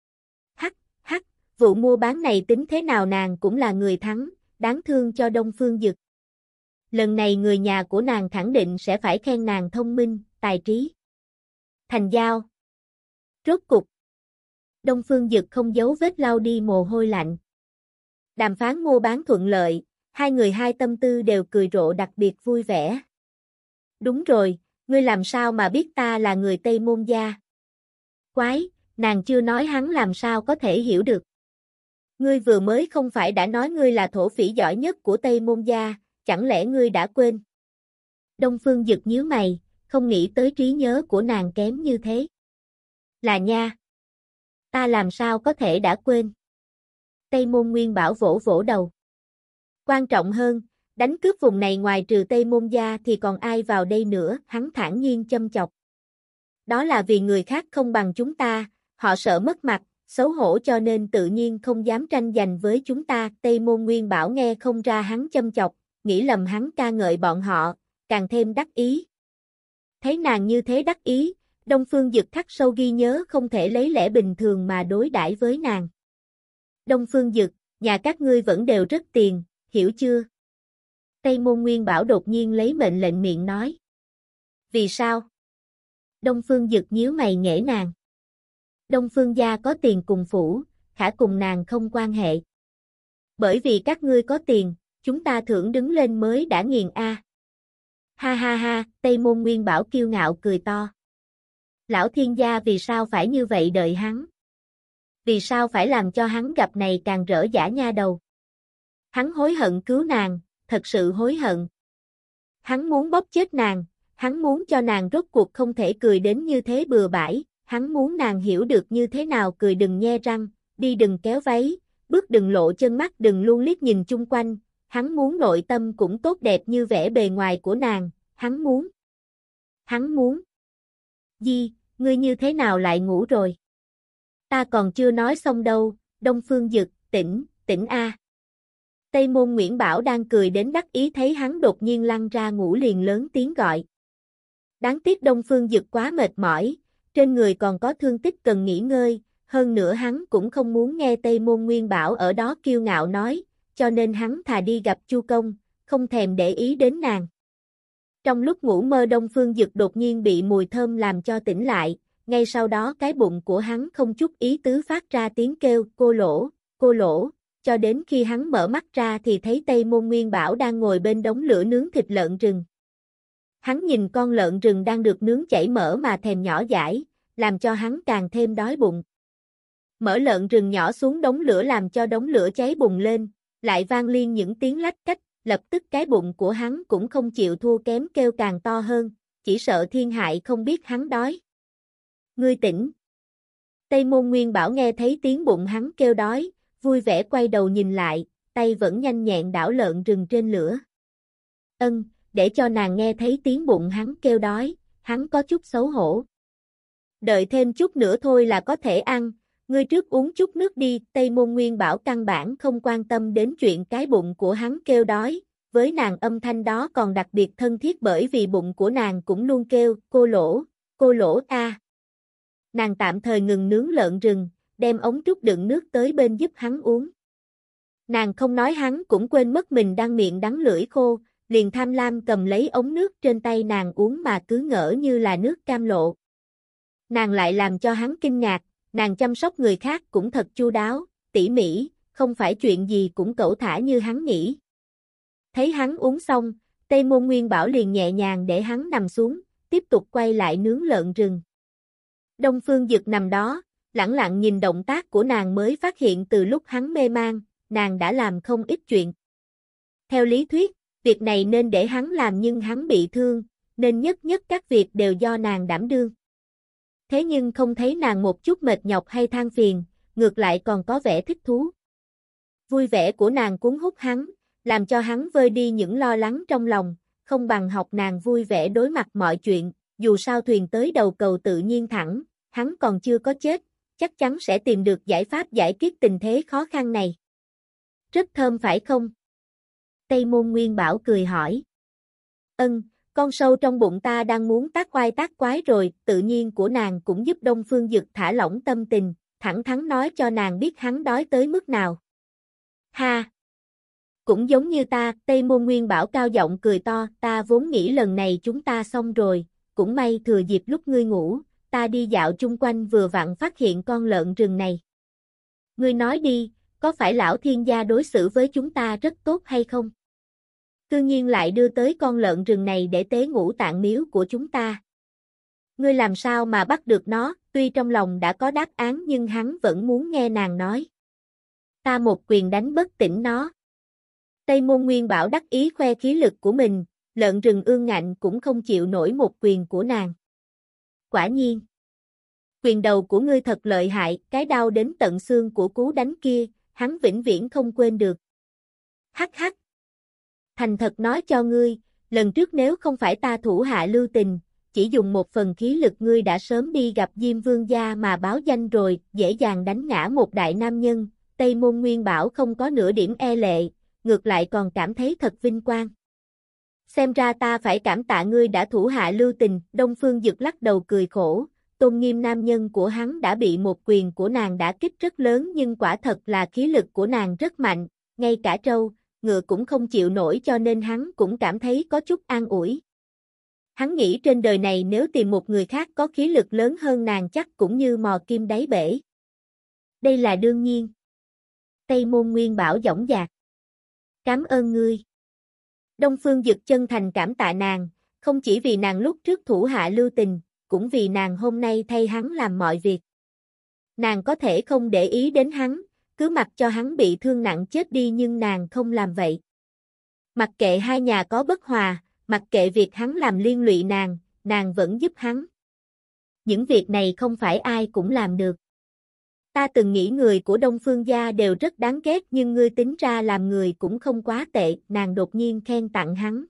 Hắc, vụ mua bán này tính thế nào nàng cũng là người thắng, đáng thương cho Đông Phương Dực. Lần này người nhà của nàng khẳng định sẽ phải khen nàng thông minh, tài trí. Thành giao. Rốt cục. Đông Phương Dực không giấu vết lau đi mồ hôi lạnh. Đàm phán mua bán thuận lợi, hai người hai tâm tư đều cười rộ đặc biệt vui vẻ. Đúng rồi, ngươi làm sao mà biết ta là người Tây Môn Gia? Quái, nàng chưa nói hắn làm sao có thể hiểu được. Ngươi vừa mới không phải đã nói ngươi là thổ phỉ giỏi nhất của Tây Môn Gia, chẳng lẽ ngươi đã quên? Đông Phương Dực nhíu mày, không nghĩ tới trí nhớ của nàng kém như thế. Là nha. Ta làm sao có thể đã quên? Tây Môn Nguyên Bảo vỗ vỗ đầu. Quan trọng hơn, đánh cướp vùng này ngoài trừ Tây Môn Gia thì còn ai vào đây nữa, hắn thản nhiên châm chọc. Đó là vì người khác không bằng chúng ta, họ sợ mất mặt, xấu hổ cho nên tự nhiên không dám tranh giành với chúng ta. Tây Môn Nguyên Bảo nghe không ra hắn châm chọc, nghĩ lầm hắn ca ngợi bọn họ, càng thêm đắc ý. Thấy nàng như thế đắc ý, Đông Phương Dực khắc sâu ghi nhớ không thể lấy lẽ bình thường mà đối đãi với nàng. Đông Phương Dực, nhà các ngươi vẫn đều rất tiền, hiểu chưa? Tây Môn Nguyên Bảo đột nhiên lấy mệnh lệnh miệng nói. Vì sao? Đông Phương Dực nhíu mày nghễ nàng. Đông Phương Gia có tiền cùng phủ, khả cùng nàng không quan hệ. Bởi vì các ngươi có tiền, chúng ta thưởng đứng lên mới đã nghiền a. Ha ha ha, Tây Môn Nguyên Bảo kiêu ngạo cười to. Lão thiên gia vì sao phải như vậy đợi hắn? Vì sao phải làm cho hắn gặp này càng rỡ giả nha đầu? Hắn hối hận cứu nàng, thật sự hối hận. Hắn muốn bóp chết nàng, hắn muốn cho nàng rốt cuộc không thể cười đến như thế bừa bãi, hắn muốn nàng hiểu được như thế nào cười đừng nhe răng, đi đừng kéo váy, bước đừng lộ chân mắt đừng luôn liếc nhìn chung quanh, hắn muốn nội tâm cũng tốt đẹp như vẻ bề ngoài của nàng, hắn muốn. Di, ngươi như thế nào lại ngủ rồi? Ta còn chưa nói xong đâu, Đông Phương Dực, tỉnh a. Tây Môn Nguyễn Bảo đang cười đến đắc ý thấy hắn đột nhiên lăn ra ngủ liền lớn tiếng gọi. Đáng tiếc Đông Phương Dực quá mệt mỏi, trên người còn có thương tích cần nghỉ ngơi, hơn nữa hắn cũng không muốn nghe Tây Môn Nguyên Bảo ở đó kiêu ngạo nói, cho nên hắn thà đi gặp Chu Công, không thèm để ý đến nàng. Trong lúc ngủ mơ Đông Phương Dực đột nhiên bị mùi thơm làm cho tỉnh lại, ngay sau đó cái bụng của hắn không chút ý tứ phát ra tiếng kêu cô lỗ, cho đến khi hắn mở mắt ra thì thấy Tây Môn Nguyên Bảo đang ngồi bên đống lửa nướng thịt lợn rừng. Hắn nhìn con lợn rừng đang được nướng chảy mỡ mà thèm nhỏ dãi, làm cho hắn càng thêm đói bụng. Mỡ lợn rừng nhỏ xuống đống lửa làm cho đống lửa cháy bùng lên, lại vang liên những tiếng lách cách, lập tức cái bụng của hắn cũng không chịu thua kém kêu càng to hơn, chỉ sợ thiên hại không biết hắn đói. Ngươi tỉnh. Tây Môn Nguyên Bảo nghe thấy tiếng bụng hắn kêu đói, vui vẻ quay đầu nhìn lại, tay vẫn nhanh nhẹn đảo lợn rừng trên lửa. Để cho nàng nghe thấy tiếng bụng hắn kêu đói, hắn có chút xấu hổ. Đợi thêm chút nữa thôi là có thể ăn, ngươi trước uống chút nước đi, Tây Môn Nguyên Bảo căn bản không quan tâm đến chuyện cái bụng của hắn kêu đói, với nàng âm thanh đó còn đặc biệt thân thiết bởi vì bụng của nàng cũng luôn kêu, cô lỗ a. Nàng tạm thời ngừng nướng lợn rừng, đem ống trúc đựng nước tới bên giúp hắn uống. Nàng không nói hắn cũng quên mất mình đang miệng đắng lưỡi khô, liền tham lam cầm lấy ống nước trên tay nàng uống mà cứ ngỡ như là nước cam lộ. Nàng lại làm cho hắn kinh ngạc, nàng chăm sóc người khác cũng thật chu đáo, tỉ mỉ, không phải chuyện gì cũng cẩu thả như hắn nghĩ. Thấy hắn uống xong, Tây Môn Nguyên Bảo liền nhẹ nhàng để hắn nằm xuống, tiếp tục quay lại nướng lợn rừng. Đông Phương Dực nằm đó, lẳng lặng nhìn động tác của nàng mới phát hiện từ lúc hắn mê man, nàng đã làm không ít chuyện. Theo lý thuyết, việc này nên để hắn làm nhưng hắn bị thương, nên nhất nhất các việc đều do nàng đảm đương. Thế nhưng không thấy nàng một chút mệt nhọc hay than phiền, ngược lại còn có vẻ thích thú. Vui vẻ của nàng cuốn hút hắn, làm cho hắn vơi đi những lo lắng trong lòng, không bằng học nàng vui vẻ đối mặt mọi chuyện, dù sao thuyền tới đầu cầu tự nhiên thẳng, hắn còn chưa có chết, chắc chắn sẽ tìm được giải pháp giải quyết tình thế khó khăn này. Rất thơm phải không? Tây Môn Nguyên Bảo cười hỏi. Con sâu trong bụng ta đang muốn tác oai tác quái rồi, tự nhiên của nàng cũng giúp Đông Phương Dực thả lỏng tâm tình, thẳng thắn nói cho nàng biết hắn đói tới mức nào. Ha! Cũng giống như ta, Tây Môn Nguyên Bảo cao giọng cười to, ta vốn nghĩ lần này chúng ta xong rồi, cũng may thừa dịp lúc ngươi ngủ, ta đi dạo chung quanh vừa vặn phát hiện con lợn rừng này. Ngươi nói đi, có phải lão thiên gia đối xử với chúng ta rất tốt hay không? Tự nhiên lại đưa tới con lợn rừng này để tế ngũ tạng miếu của chúng ta. Ngươi làm sao mà bắt được nó, tuy trong lòng đã có đáp án nhưng hắn vẫn muốn nghe nàng nói. Ta một quyền đánh bất tỉnh nó. Tây Môn Nguyên Bảo đắc ý khoe khí lực của mình, lợn rừng ương ngạnh cũng không chịu nổi một quyền của nàng. Quả nhiên. Quyền đầu của ngươi thật lợi hại, cái đau đến tận xương của cú đánh kia, hắn vĩnh viễn không quên được. Hắc hắc. Thành thật nói cho ngươi, lần trước nếu không phải ta thủ hạ lưu tình, chỉ dùng một phần khí lực ngươi đã sớm đi gặp Diêm Vương gia mà báo danh rồi, dễ dàng đánh ngã một đại nam nhân, Tây Môn Nguyên Bảo không có nửa điểm e lệ, ngược lại còn cảm thấy thật vinh quang. Xem ra ta phải cảm tạ ngươi đã thủ hạ lưu tình, Đông Phương Dực lắc đầu cười khổ, tôn nghiêm nam nhân của hắn đã bị một quyền của nàng đả kích rất lớn nhưng quả thật là khí lực của nàng rất mạnh, ngay cả trâu, ngựa cũng không chịu nổi cho nên hắn cũng cảm thấy có chút an ủi. Hắn nghĩ trên đời này nếu tìm một người khác có khí lực lớn hơn nàng chắc cũng như mò kim đáy bể. Đây là đương nhiên. Tây Môn Nguyên Bảo dõng dạc. Cảm ơn ngươi. Đông Phương Dực chân thành cảm tạ nàng, không chỉ vì nàng lúc trước thủ hạ lưu tình, cũng vì nàng hôm nay thay hắn làm mọi việc. Nàng có thể không để ý đến hắn, cứ mặc cho hắn bị thương nặng chết đi nhưng nàng không làm vậy. Mặc kệ hai nhà có bất hòa, mặc kệ việc hắn làm liên lụy nàng vẫn giúp hắn. Những việc này không phải ai cũng làm được. Ta từng nghĩ người của Đông Phương gia đều rất đáng ghét nhưng ngươi tính ra làm người cũng không quá tệ, nàng đột nhiên khen tặng hắn.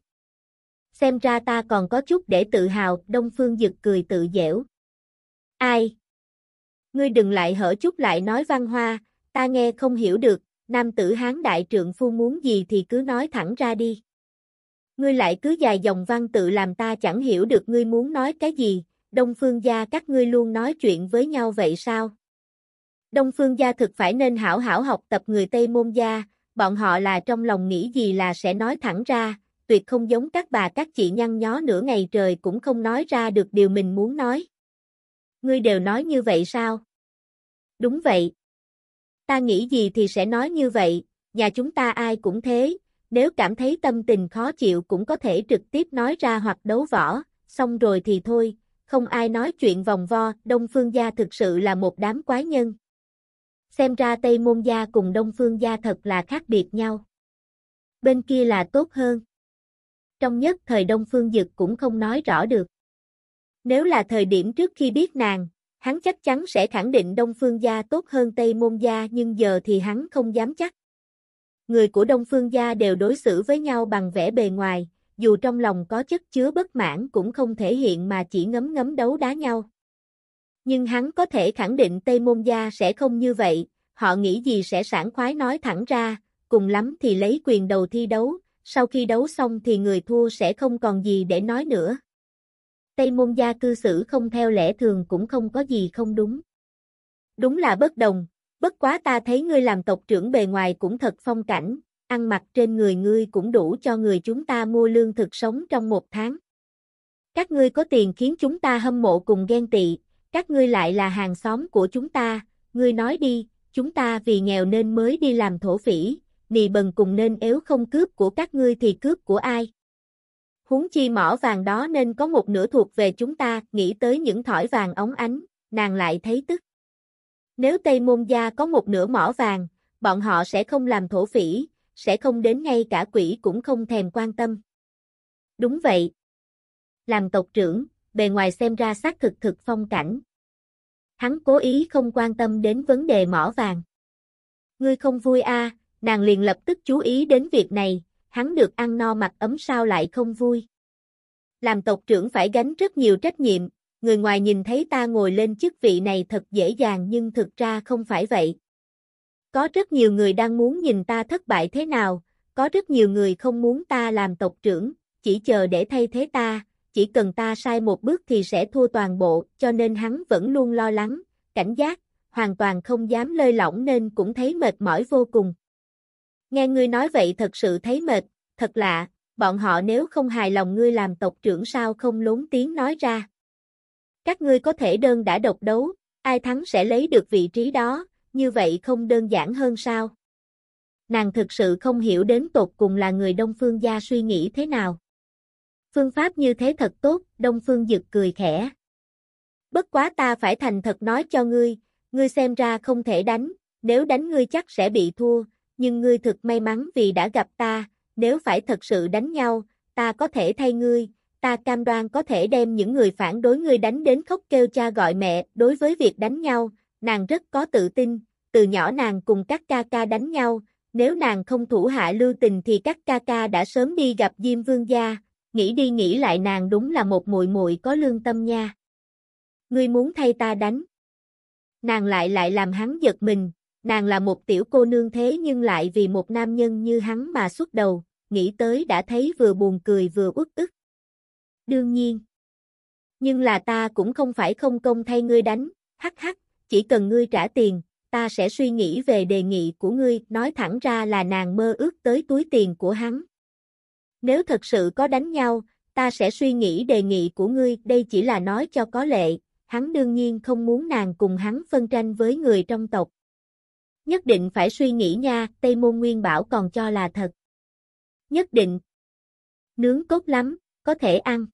Xem ra ta còn có chút để tự hào, Đông Phương Dực cười tự giễu. Ai? Ngươi đừng lại hở chút lại nói văn hoa, ta nghe không hiểu được, nam tử Hán đại trượng phu muốn gì thì cứ nói thẳng ra đi. Ngươi lại cứ dài dòng văn tự làm ta chẳng hiểu được ngươi muốn nói cái gì, Đông Phương gia các ngươi luôn nói chuyện với nhau vậy sao? Đông Phương gia thực phải nên hảo hảo học tập người Tây Môn gia, bọn họ là trong lòng nghĩ gì là sẽ nói thẳng ra, tuyệt không giống các bà các chị nhăn nhó nửa ngày trời cũng không nói ra được điều mình muốn nói. Ngươi đều nói như vậy sao? Đúng vậy. Ta nghĩ gì thì sẽ nói như vậy, nhà chúng ta ai cũng thế, nếu cảm thấy tâm tình khó chịu cũng có thể trực tiếp nói ra hoặc đấu võ, xong rồi thì thôi, không ai nói chuyện vòng vo, Đông Phương gia thực sự là một đám quái nhân. Xem ra Tây Môn gia cùng Đông Phương gia thật là khác biệt nhau. Bên kia là tốt hơn. Trong nhất thời Đông Phương Dực cũng không nói rõ được. Nếu là thời điểm trước khi biết nàng, hắn chắc chắn sẽ khẳng định Đông Phương gia tốt hơn Tây Môn gia, nhưng giờ thì hắn không dám chắc. Người của Đông Phương gia đều đối xử với nhau bằng vẻ bề ngoài, dù trong lòng có chất chứa bất mãn cũng không thể hiện mà chỉ ngấm ngấm đấu đá nhau. Nhưng hắn có thể khẳng định Tây Môn gia sẽ không như vậy, họ nghĩ gì sẽ sảng khoái nói thẳng ra, cùng lắm thì lấy quyền đầu thi đấu, sau khi đấu xong thì người thua sẽ không còn gì để nói nữa. Tây Môn gia cư xử không theo lẽ thường cũng không có gì không đúng. Đúng là bất đồng, bất quá ta thấy ngươi làm tộc trưởng bề ngoài cũng thật phong cảnh, ăn mặc trên người ngươi cũng đủ cho người chúng ta mua lương thực sống trong 1 tháng. Các ngươi có tiền khiến chúng ta hâm mộ cùng ghen tị, các ngươi lại là hàng xóm của chúng ta, ngươi nói đi, chúng ta vì nghèo nên mới đi làm thổ phỉ, nì bần cùng nên ếu không cướp của các ngươi thì cướp của ai? Huống chi mỏ vàng đó nên có một nửa thuộc về chúng ta, nghĩ tới những thỏi vàng óng ánh, nàng lại thấy tức. Nếu Tây Môn gia có một nửa mỏ vàng, bọn họ sẽ không làm thổ phỉ, sẽ không đến ngay cả quỷ cũng không thèm quan tâm. Đúng vậy. Làm tộc trưởng, bề ngoài xem ra xác thực phong cảnh. Hắn cố ý không quan tâm đến vấn đề mỏ vàng. Ngươi không vui à, nàng liền lập tức chú ý đến việc này, hắn được ăn no mặc ấm sao lại không vui. Làm tộc trưởng phải gánh rất nhiều trách nhiệm, người ngoài nhìn thấy ta ngồi lên chức vị này thật dễ dàng nhưng thực ra không phải vậy. Có rất nhiều người đang muốn nhìn ta thất bại thế nào, có rất nhiều người không muốn ta làm tộc trưởng, chỉ chờ để thay thế ta, chỉ cần ta sai một bước thì sẽ thua toàn bộ, cho nên hắn vẫn luôn lo lắng, cảnh giác, hoàn toàn không dám lơi lỏng nên cũng thấy mệt mỏi vô cùng. Nghe ngươi nói vậy thật sự thấy mệt, thật lạ, bọn họ nếu không hài lòng ngươi làm tộc trưởng sao không lốn tiếng nói ra. Các ngươi có thể đơn đả độc đấu, ai thắng sẽ lấy được vị trí đó, như vậy không đơn giản hơn sao? Nàng thực sự không hiểu đến tột cùng là người Đông Phương gia suy nghĩ thế nào. Phương pháp như thế thật tốt, Đông Phương Dực cười khẽ. Bất quá ta phải thành thật nói cho ngươi xem ra không thể đánh, nếu đánh ngươi chắc sẽ bị thua, nhưng ngươi thực may mắn vì đã gặp ta, nếu phải thật sự đánh nhau, ta có thể thay ngươi, ta cam đoan có thể đem những người phản đối ngươi đánh đến khóc kêu cha gọi mẹ. Đối với việc đánh nhau, nàng rất có tự tin, từ nhỏ nàng cùng các ca ca đánh nhau, nếu nàng không thủ hạ lưu tình thì các ca ca đã sớm đi gặp Diêm Vương gia, nghĩ đi nghĩ lại nàng đúng là một muội muội có lương tâm nha. Ngươi muốn thay ta đánh? Nàng lại làm hắn giật mình, nàng là một tiểu cô nương thế nhưng lại vì một nam nhân như hắn mà xuất đầu, nghĩ tới đã thấy vừa buồn cười vừa uất ức. Đương nhiên. Nhưng là ta cũng không phải không công thay ngươi đánh, hắc hắc, chỉ cần ngươi trả tiền, ta sẽ suy nghĩ về đề nghị của ngươi, nói thẳng ra là nàng mơ ước tới túi tiền của hắn. Nếu thật sự có đánh nhau, ta sẽ suy nghĩ đề nghị của ngươi, đây chỉ là nói cho có lệ, hắn đương nhiên không muốn nàng cùng hắn phân tranh với người trong tộc. Nhất định phải suy nghĩ nha, Tây Môn Nguyên bảo còn cho là thật. Nhất định. Nướng tốt lắm, có thể ăn.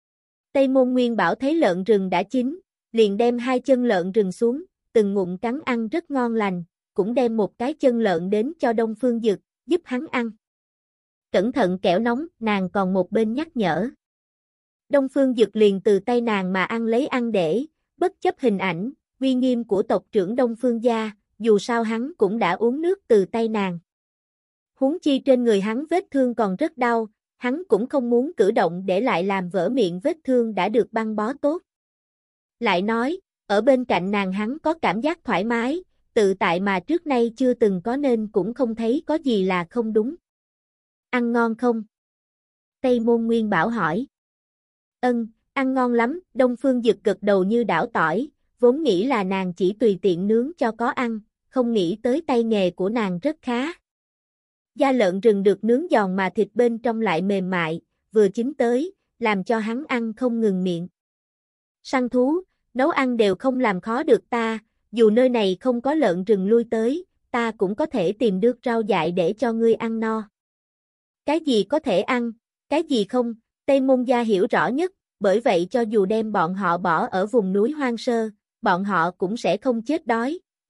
Tây Môn Nguyên bảo thấy lợn rừng đã chín, liền đem 2 chân lợn rừng xuống, từng ngụm cắn ăn rất ngon lành, cũng đem một cái chân lợn đến cho Đông Phương Dực, giúp hắn ăn. Cẩn thận kẻo nóng, nàng còn một bên nhắc nhở. Đông Phương Dực liền từ tay nàng mà ăn lấy ăn để, bất chấp hình ảnh, uy nghiêm của tộc trưởng Đông Phương gia, dù sao hắn cũng đã uống nước từ tay nàng. Huống chi trên người hắn vết thương còn rất đau, hắn cũng không muốn cử động để lại làm vỡ miệng vết thương đã được băng bó tốt. Lại nói, ở bên cạnh nàng hắn có cảm giác thoải mái, tự tại mà trước nay chưa từng có nên cũng không thấy có gì là không đúng. Ăn ngon không? Tây Môn Nguyên bảo hỏi. Ăn ngon lắm, Đông Phương Dực gật đầu như đảo tỏi, vốn nghĩ là nàng chỉ tùy tiện nướng cho có ăn, không nghĩ tới tay nghề của nàng rất khá. Da lợn rừng được nướng giòn mà thịt bên trong lại mềm mại, vừa chín tới, làm cho hắn ăn không ngừng miệng. Săn thú, nấu ăn đều không làm khó được ta, dù nơi này không có lợn rừng lui tới, ta cũng có thể tìm được rau dại để cho ngươi ăn no. Cái gì có thể ăn, cái gì không, Tây Môn gia hiểu rõ nhất, bởi vậy cho dù đem bọn họ bỏ ở vùng núi hoang sơ, bọn họ cũng sẽ không chết đói,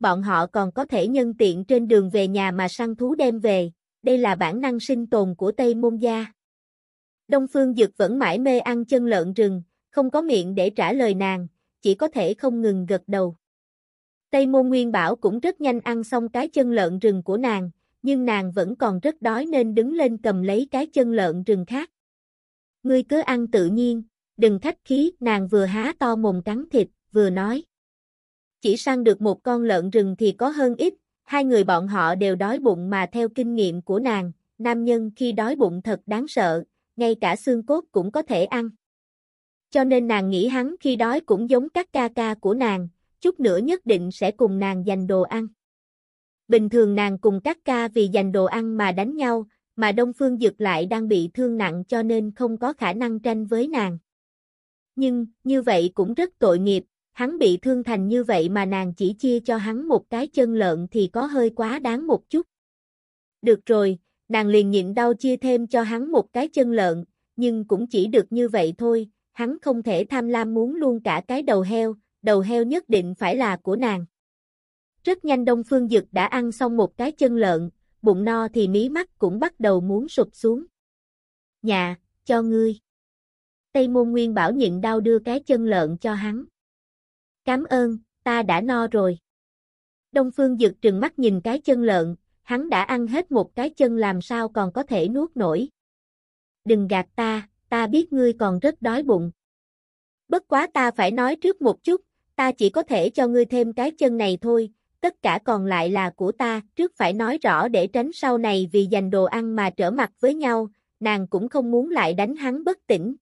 bọn họ còn có thể nhân tiện trên đường về nhà mà săn thú đem về, đây là bản năng sinh tồn của Tây Môn gia. Đông Phương Dực vẫn mải mê ăn chân lợn rừng, không có miệng để trả lời nàng, chỉ có thể không ngừng gật đầu. Tây Môn Nguyên Bảo cũng rất nhanh ăn xong cái chân lợn rừng của nàng, nhưng nàng vẫn còn rất đói nên đứng lên cầm lấy cái chân lợn rừng khác. Ngươi cứ ăn tự nhiên, đừng khách khí, nàng vừa há to mồm cắn thịt, vừa nói. Chỉ săn được một con lợn rừng thì có hơn ít, hai người bọn họ đều đói bụng mà theo kinh nghiệm của nàng, nam nhân khi đói bụng thật đáng sợ, ngay cả xương cốt cũng có thể ăn. Cho nên nàng nghĩ hắn khi đói cũng giống các ca ca của nàng, chút nữa nhất định sẽ cùng nàng giành đồ ăn. Bình thường nàng cùng các ca vì giành đồ ăn mà đánh nhau, mà Đông Phương Dực lại đang bị thương nặng cho nên không có khả năng tranh với nàng. Nhưng, như vậy cũng rất tội nghiệp, hắn bị thương thành như vậy mà nàng chỉ chia cho hắn một cái chân lợn thì có hơi quá đáng một chút. Được rồi, nàng liền nhịn đau chia thêm cho hắn một cái chân lợn, nhưng cũng chỉ được như vậy thôi, hắn không thể tham lam muốn luôn cả cái đầu heo nhất định phải là của nàng. Rất nhanh Đông Phương Dực đã ăn xong một cái chân lợn, bụng no thì mí mắt cũng bắt đầu muốn sụp xuống. Nhà, cho ngươi. Tây Môn Nguyên Bảo nhịn đau đưa cái chân lợn cho hắn. Cảm ơn, ta đã no rồi. Đông Phương Dực trừng mắt nhìn cái chân lợn, hắn đã ăn hết một cái chân làm sao còn có thể nuốt nổi. Đừng gạt ta biết ngươi còn rất đói bụng. Bất quá ta phải nói trước một chút, ta chỉ có thể cho ngươi thêm cái chân này thôi, tất cả còn lại là của ta, trước phải nói rõ để tránh sau này vì giành đồ ăn mà trở mặt với nhau, nàng cũng không muốn lại đánh hắn bất tỉnh.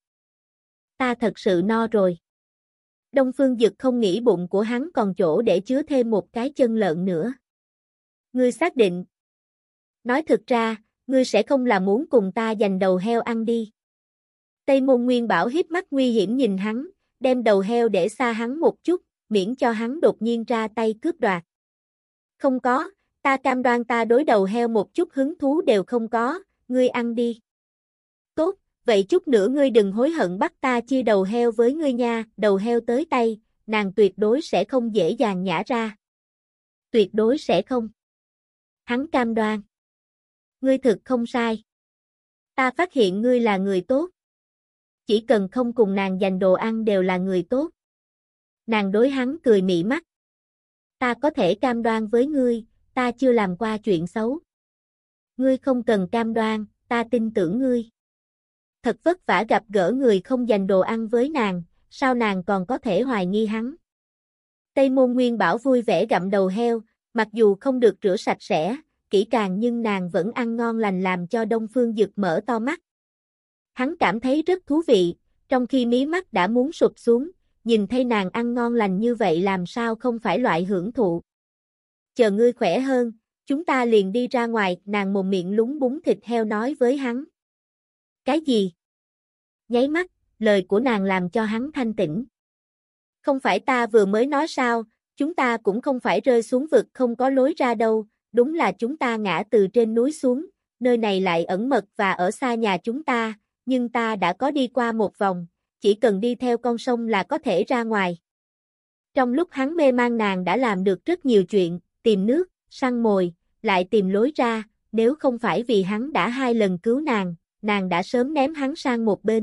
Ta thật sự no rồi. Đông Phương Dực không nghĩ bụng của hắn còn chỗ để chứa thêm một cái chân lợn nữa. Ngươi xác định. Nói thực ra, ngươi sẽ không là muốn cùng ta giành đầu heo ăn đi. Tây Môn Nguyên Bảo híp mắt nguy hiểm nhìn hắn, đem đầu heo để xa hắn một chút, miễn cho hắn đột nhiên ra tay cướp đoạt. Không có, ta cam đoan ta đối đầu heo một chút hứng thú đều không có, ngươi ăn đi. Tốt, vậy chút nữa ngươi đừng hối hận bắt ta chia đầu heo với ngươi nha, đầu heo tới tay, nàng tuyệt đối sẽ không dễ dàng nhả ra. Tuyệt đối sẽ không. Hắn cam đoan. Ngươi thực không sai. Ta phát hiện ngươi là người tốt. Chỉ cần không cùng nàng giành đồ ăn đều là người tốt. Nàng đối hắn cười mị mắt. Ta có thể cam đoan với ngươi, ta chưa làm qua chuyện xấu. Ngươi không cần cam đoan, ta tin tưởng ngươi. Thật vất vả gặp gỡ người không giành đồ ăn với nàng, sao nàng còn có thể hoài nghi hắn. Tây Môn Nguyên Bảo vui vẻ gặm đầu heo, mặc dù không được rửa sạch sẽ, kỹ càng nhưng nàng vẫn ăn ngon lành làm cho Đông Phương Dực mở to mắt. Hắn cảm thấy rất thú vị, trong khi mí mắt đã muốn sụp xuống, nhìn thấy nàng ăn ngon lành như vậy làm sao không phải loại hưởng thụ. Chờ ngươi khỏe hơn, chúng ta liền đi ra ngoài, nàng mồm miệng lúng búng thịt heo nói với hắn. Cái gì? Nháy mắt, lời của nàng làm cho hắn thanh tỉnh. Không phải ta vừa mới nói sao, chúng ta cũng không phải rơi xuống vực không có lối ra đâu, đúng là chúng ta ngã từ trên núi xuống, nơi này lại ẩn mật và ở xa nhà chúng ta, nhưng ta đã có đi qua một vòng, chỉ cần đi theo con sông là có thể ra ngoài. Trong lúc hắn mê man nàng đã làm được rất nhiều chuyện, tìm nước, săn mồi, lại tìm lối ra, nếu không phải vì hắn đã 2 lần cứu nàng đã sớm ném hắn sang một bên.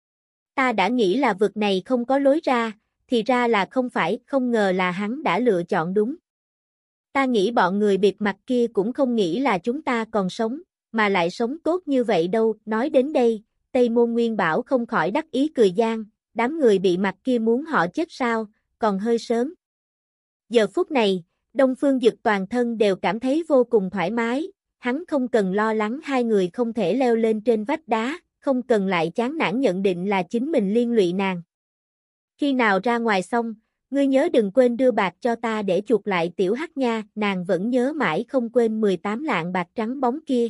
Ta đã nghĩ là vực này không có lối ra, thì ra là không phải, không ngờ là hắn đã lựa chọn đúng. Ta nghĩ bọn người bịt mặt kia cũng không nghĩ là chúng ta còn sống, mà lại sống tốt như vậy đâu, nói đến đây, Tây Môn Nguyên Bảo không khỏi đắc ý cười gian, đám người bị mặt kia muốn họ chết sao, còn hơi sớm. Giờ phút này, Đông Phương Dực toàn thân đều cảm thấy vô cùng thoải mái, hắn không cần lo lắng hai người không thể leo lên trên vách đá, không cần lại chán nản nhận định là chính mình liên lụy nàng. Khi nào ra ngoài xong, ngươi nhớ đừng quên đưa bạc cho ta để chuộc lại tiểu hắc nha, nàng vẫn nhớ mãi không quên 18 lạng bạc trắng bóng kia.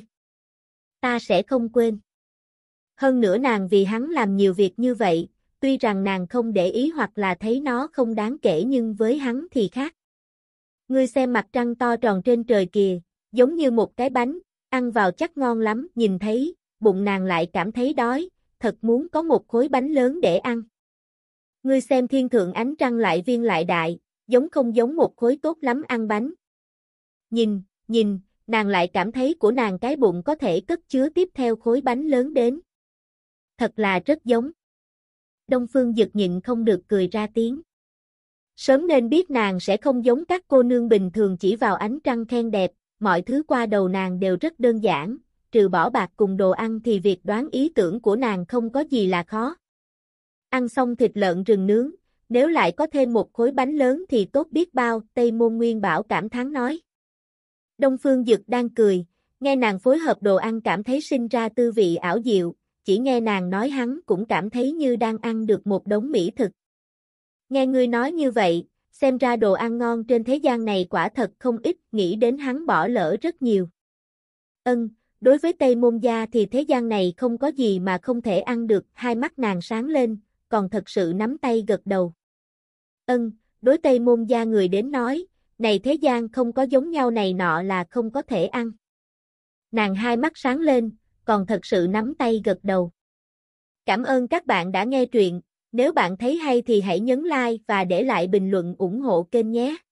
Ta sẽ không quên. Hơn nữa nàng vì hắn làm nhiều việc như vậy, tuy rằng nàng không để ý hoặc là thấy nó không đáng kể nhưng với hắn thì khác. Ngươi xem mặt trăng to tròn trên trời kìa, giống như một cái bánh, ăn vào chắc ngon lắm, nhìn thấy, bụng nàng lại cảm thấy đói, thật muốn có một khối bánh lớn để ăn. Ngươi xem thiên thượng ánh trăng lại viên lại đại, giống không giống một khối tốt lắm ăn bánh. Nhìn, nàng lại cảm thấy của nàng cái bụng có thể cất chứa tiếp theo khối bánh lớn đến. Thật là rất giống. Đông Phương Dực nhịn không được cười ra tiếng. Sớm nên biết nàng sẽ không giống các cô nương bình thường chỉ vào ánh trăng khen đẹp, mọi thứ qua đầu nàng đều rất đơn giản, trừ bỏ bạc cùng đồ ăn thì việc đoán ý tưởng của nàng không có gì là khó. Ăn xong thịt lợn rừng nướng, nếu lại có thêm một khối bánh lớn thì tốt biết bao, Tây Môn Nguyên Bảo cảm thán nói. Đông Phương Dực đang cười, nghe nàng phối hợp đồ ăn cảm thấy sinh ra tư vị ảo diệu, chỉ nghe nàng nói hắn cũng cảm thấy như đang ăn được một đống mỹ thực. Nghe ngươi nói như vậy, xem ra đồ ăn ngon trên thế gian này quả thật không ít, nghĩ đến hắn bỏ lỡ rất nhiều. Đối với Tây Môn gia thì thế gian này không có gì mà không thể ăn được, hai mắt nàng sáng lên, còn thật sự nắm tay gật đầu. Đối Tây Môn gia người đến nói, này thế gian không có giống nhau này nọ là không có thể ăn. Nàng hai mắt sáng lên, còn thật sự nắm tay gật đầu. Cảm ơn các bạn đã nghe truyện, nếu bạn thấy hay thì hãy nhấn like và để lại bình luận ủng hộ kênh nhé.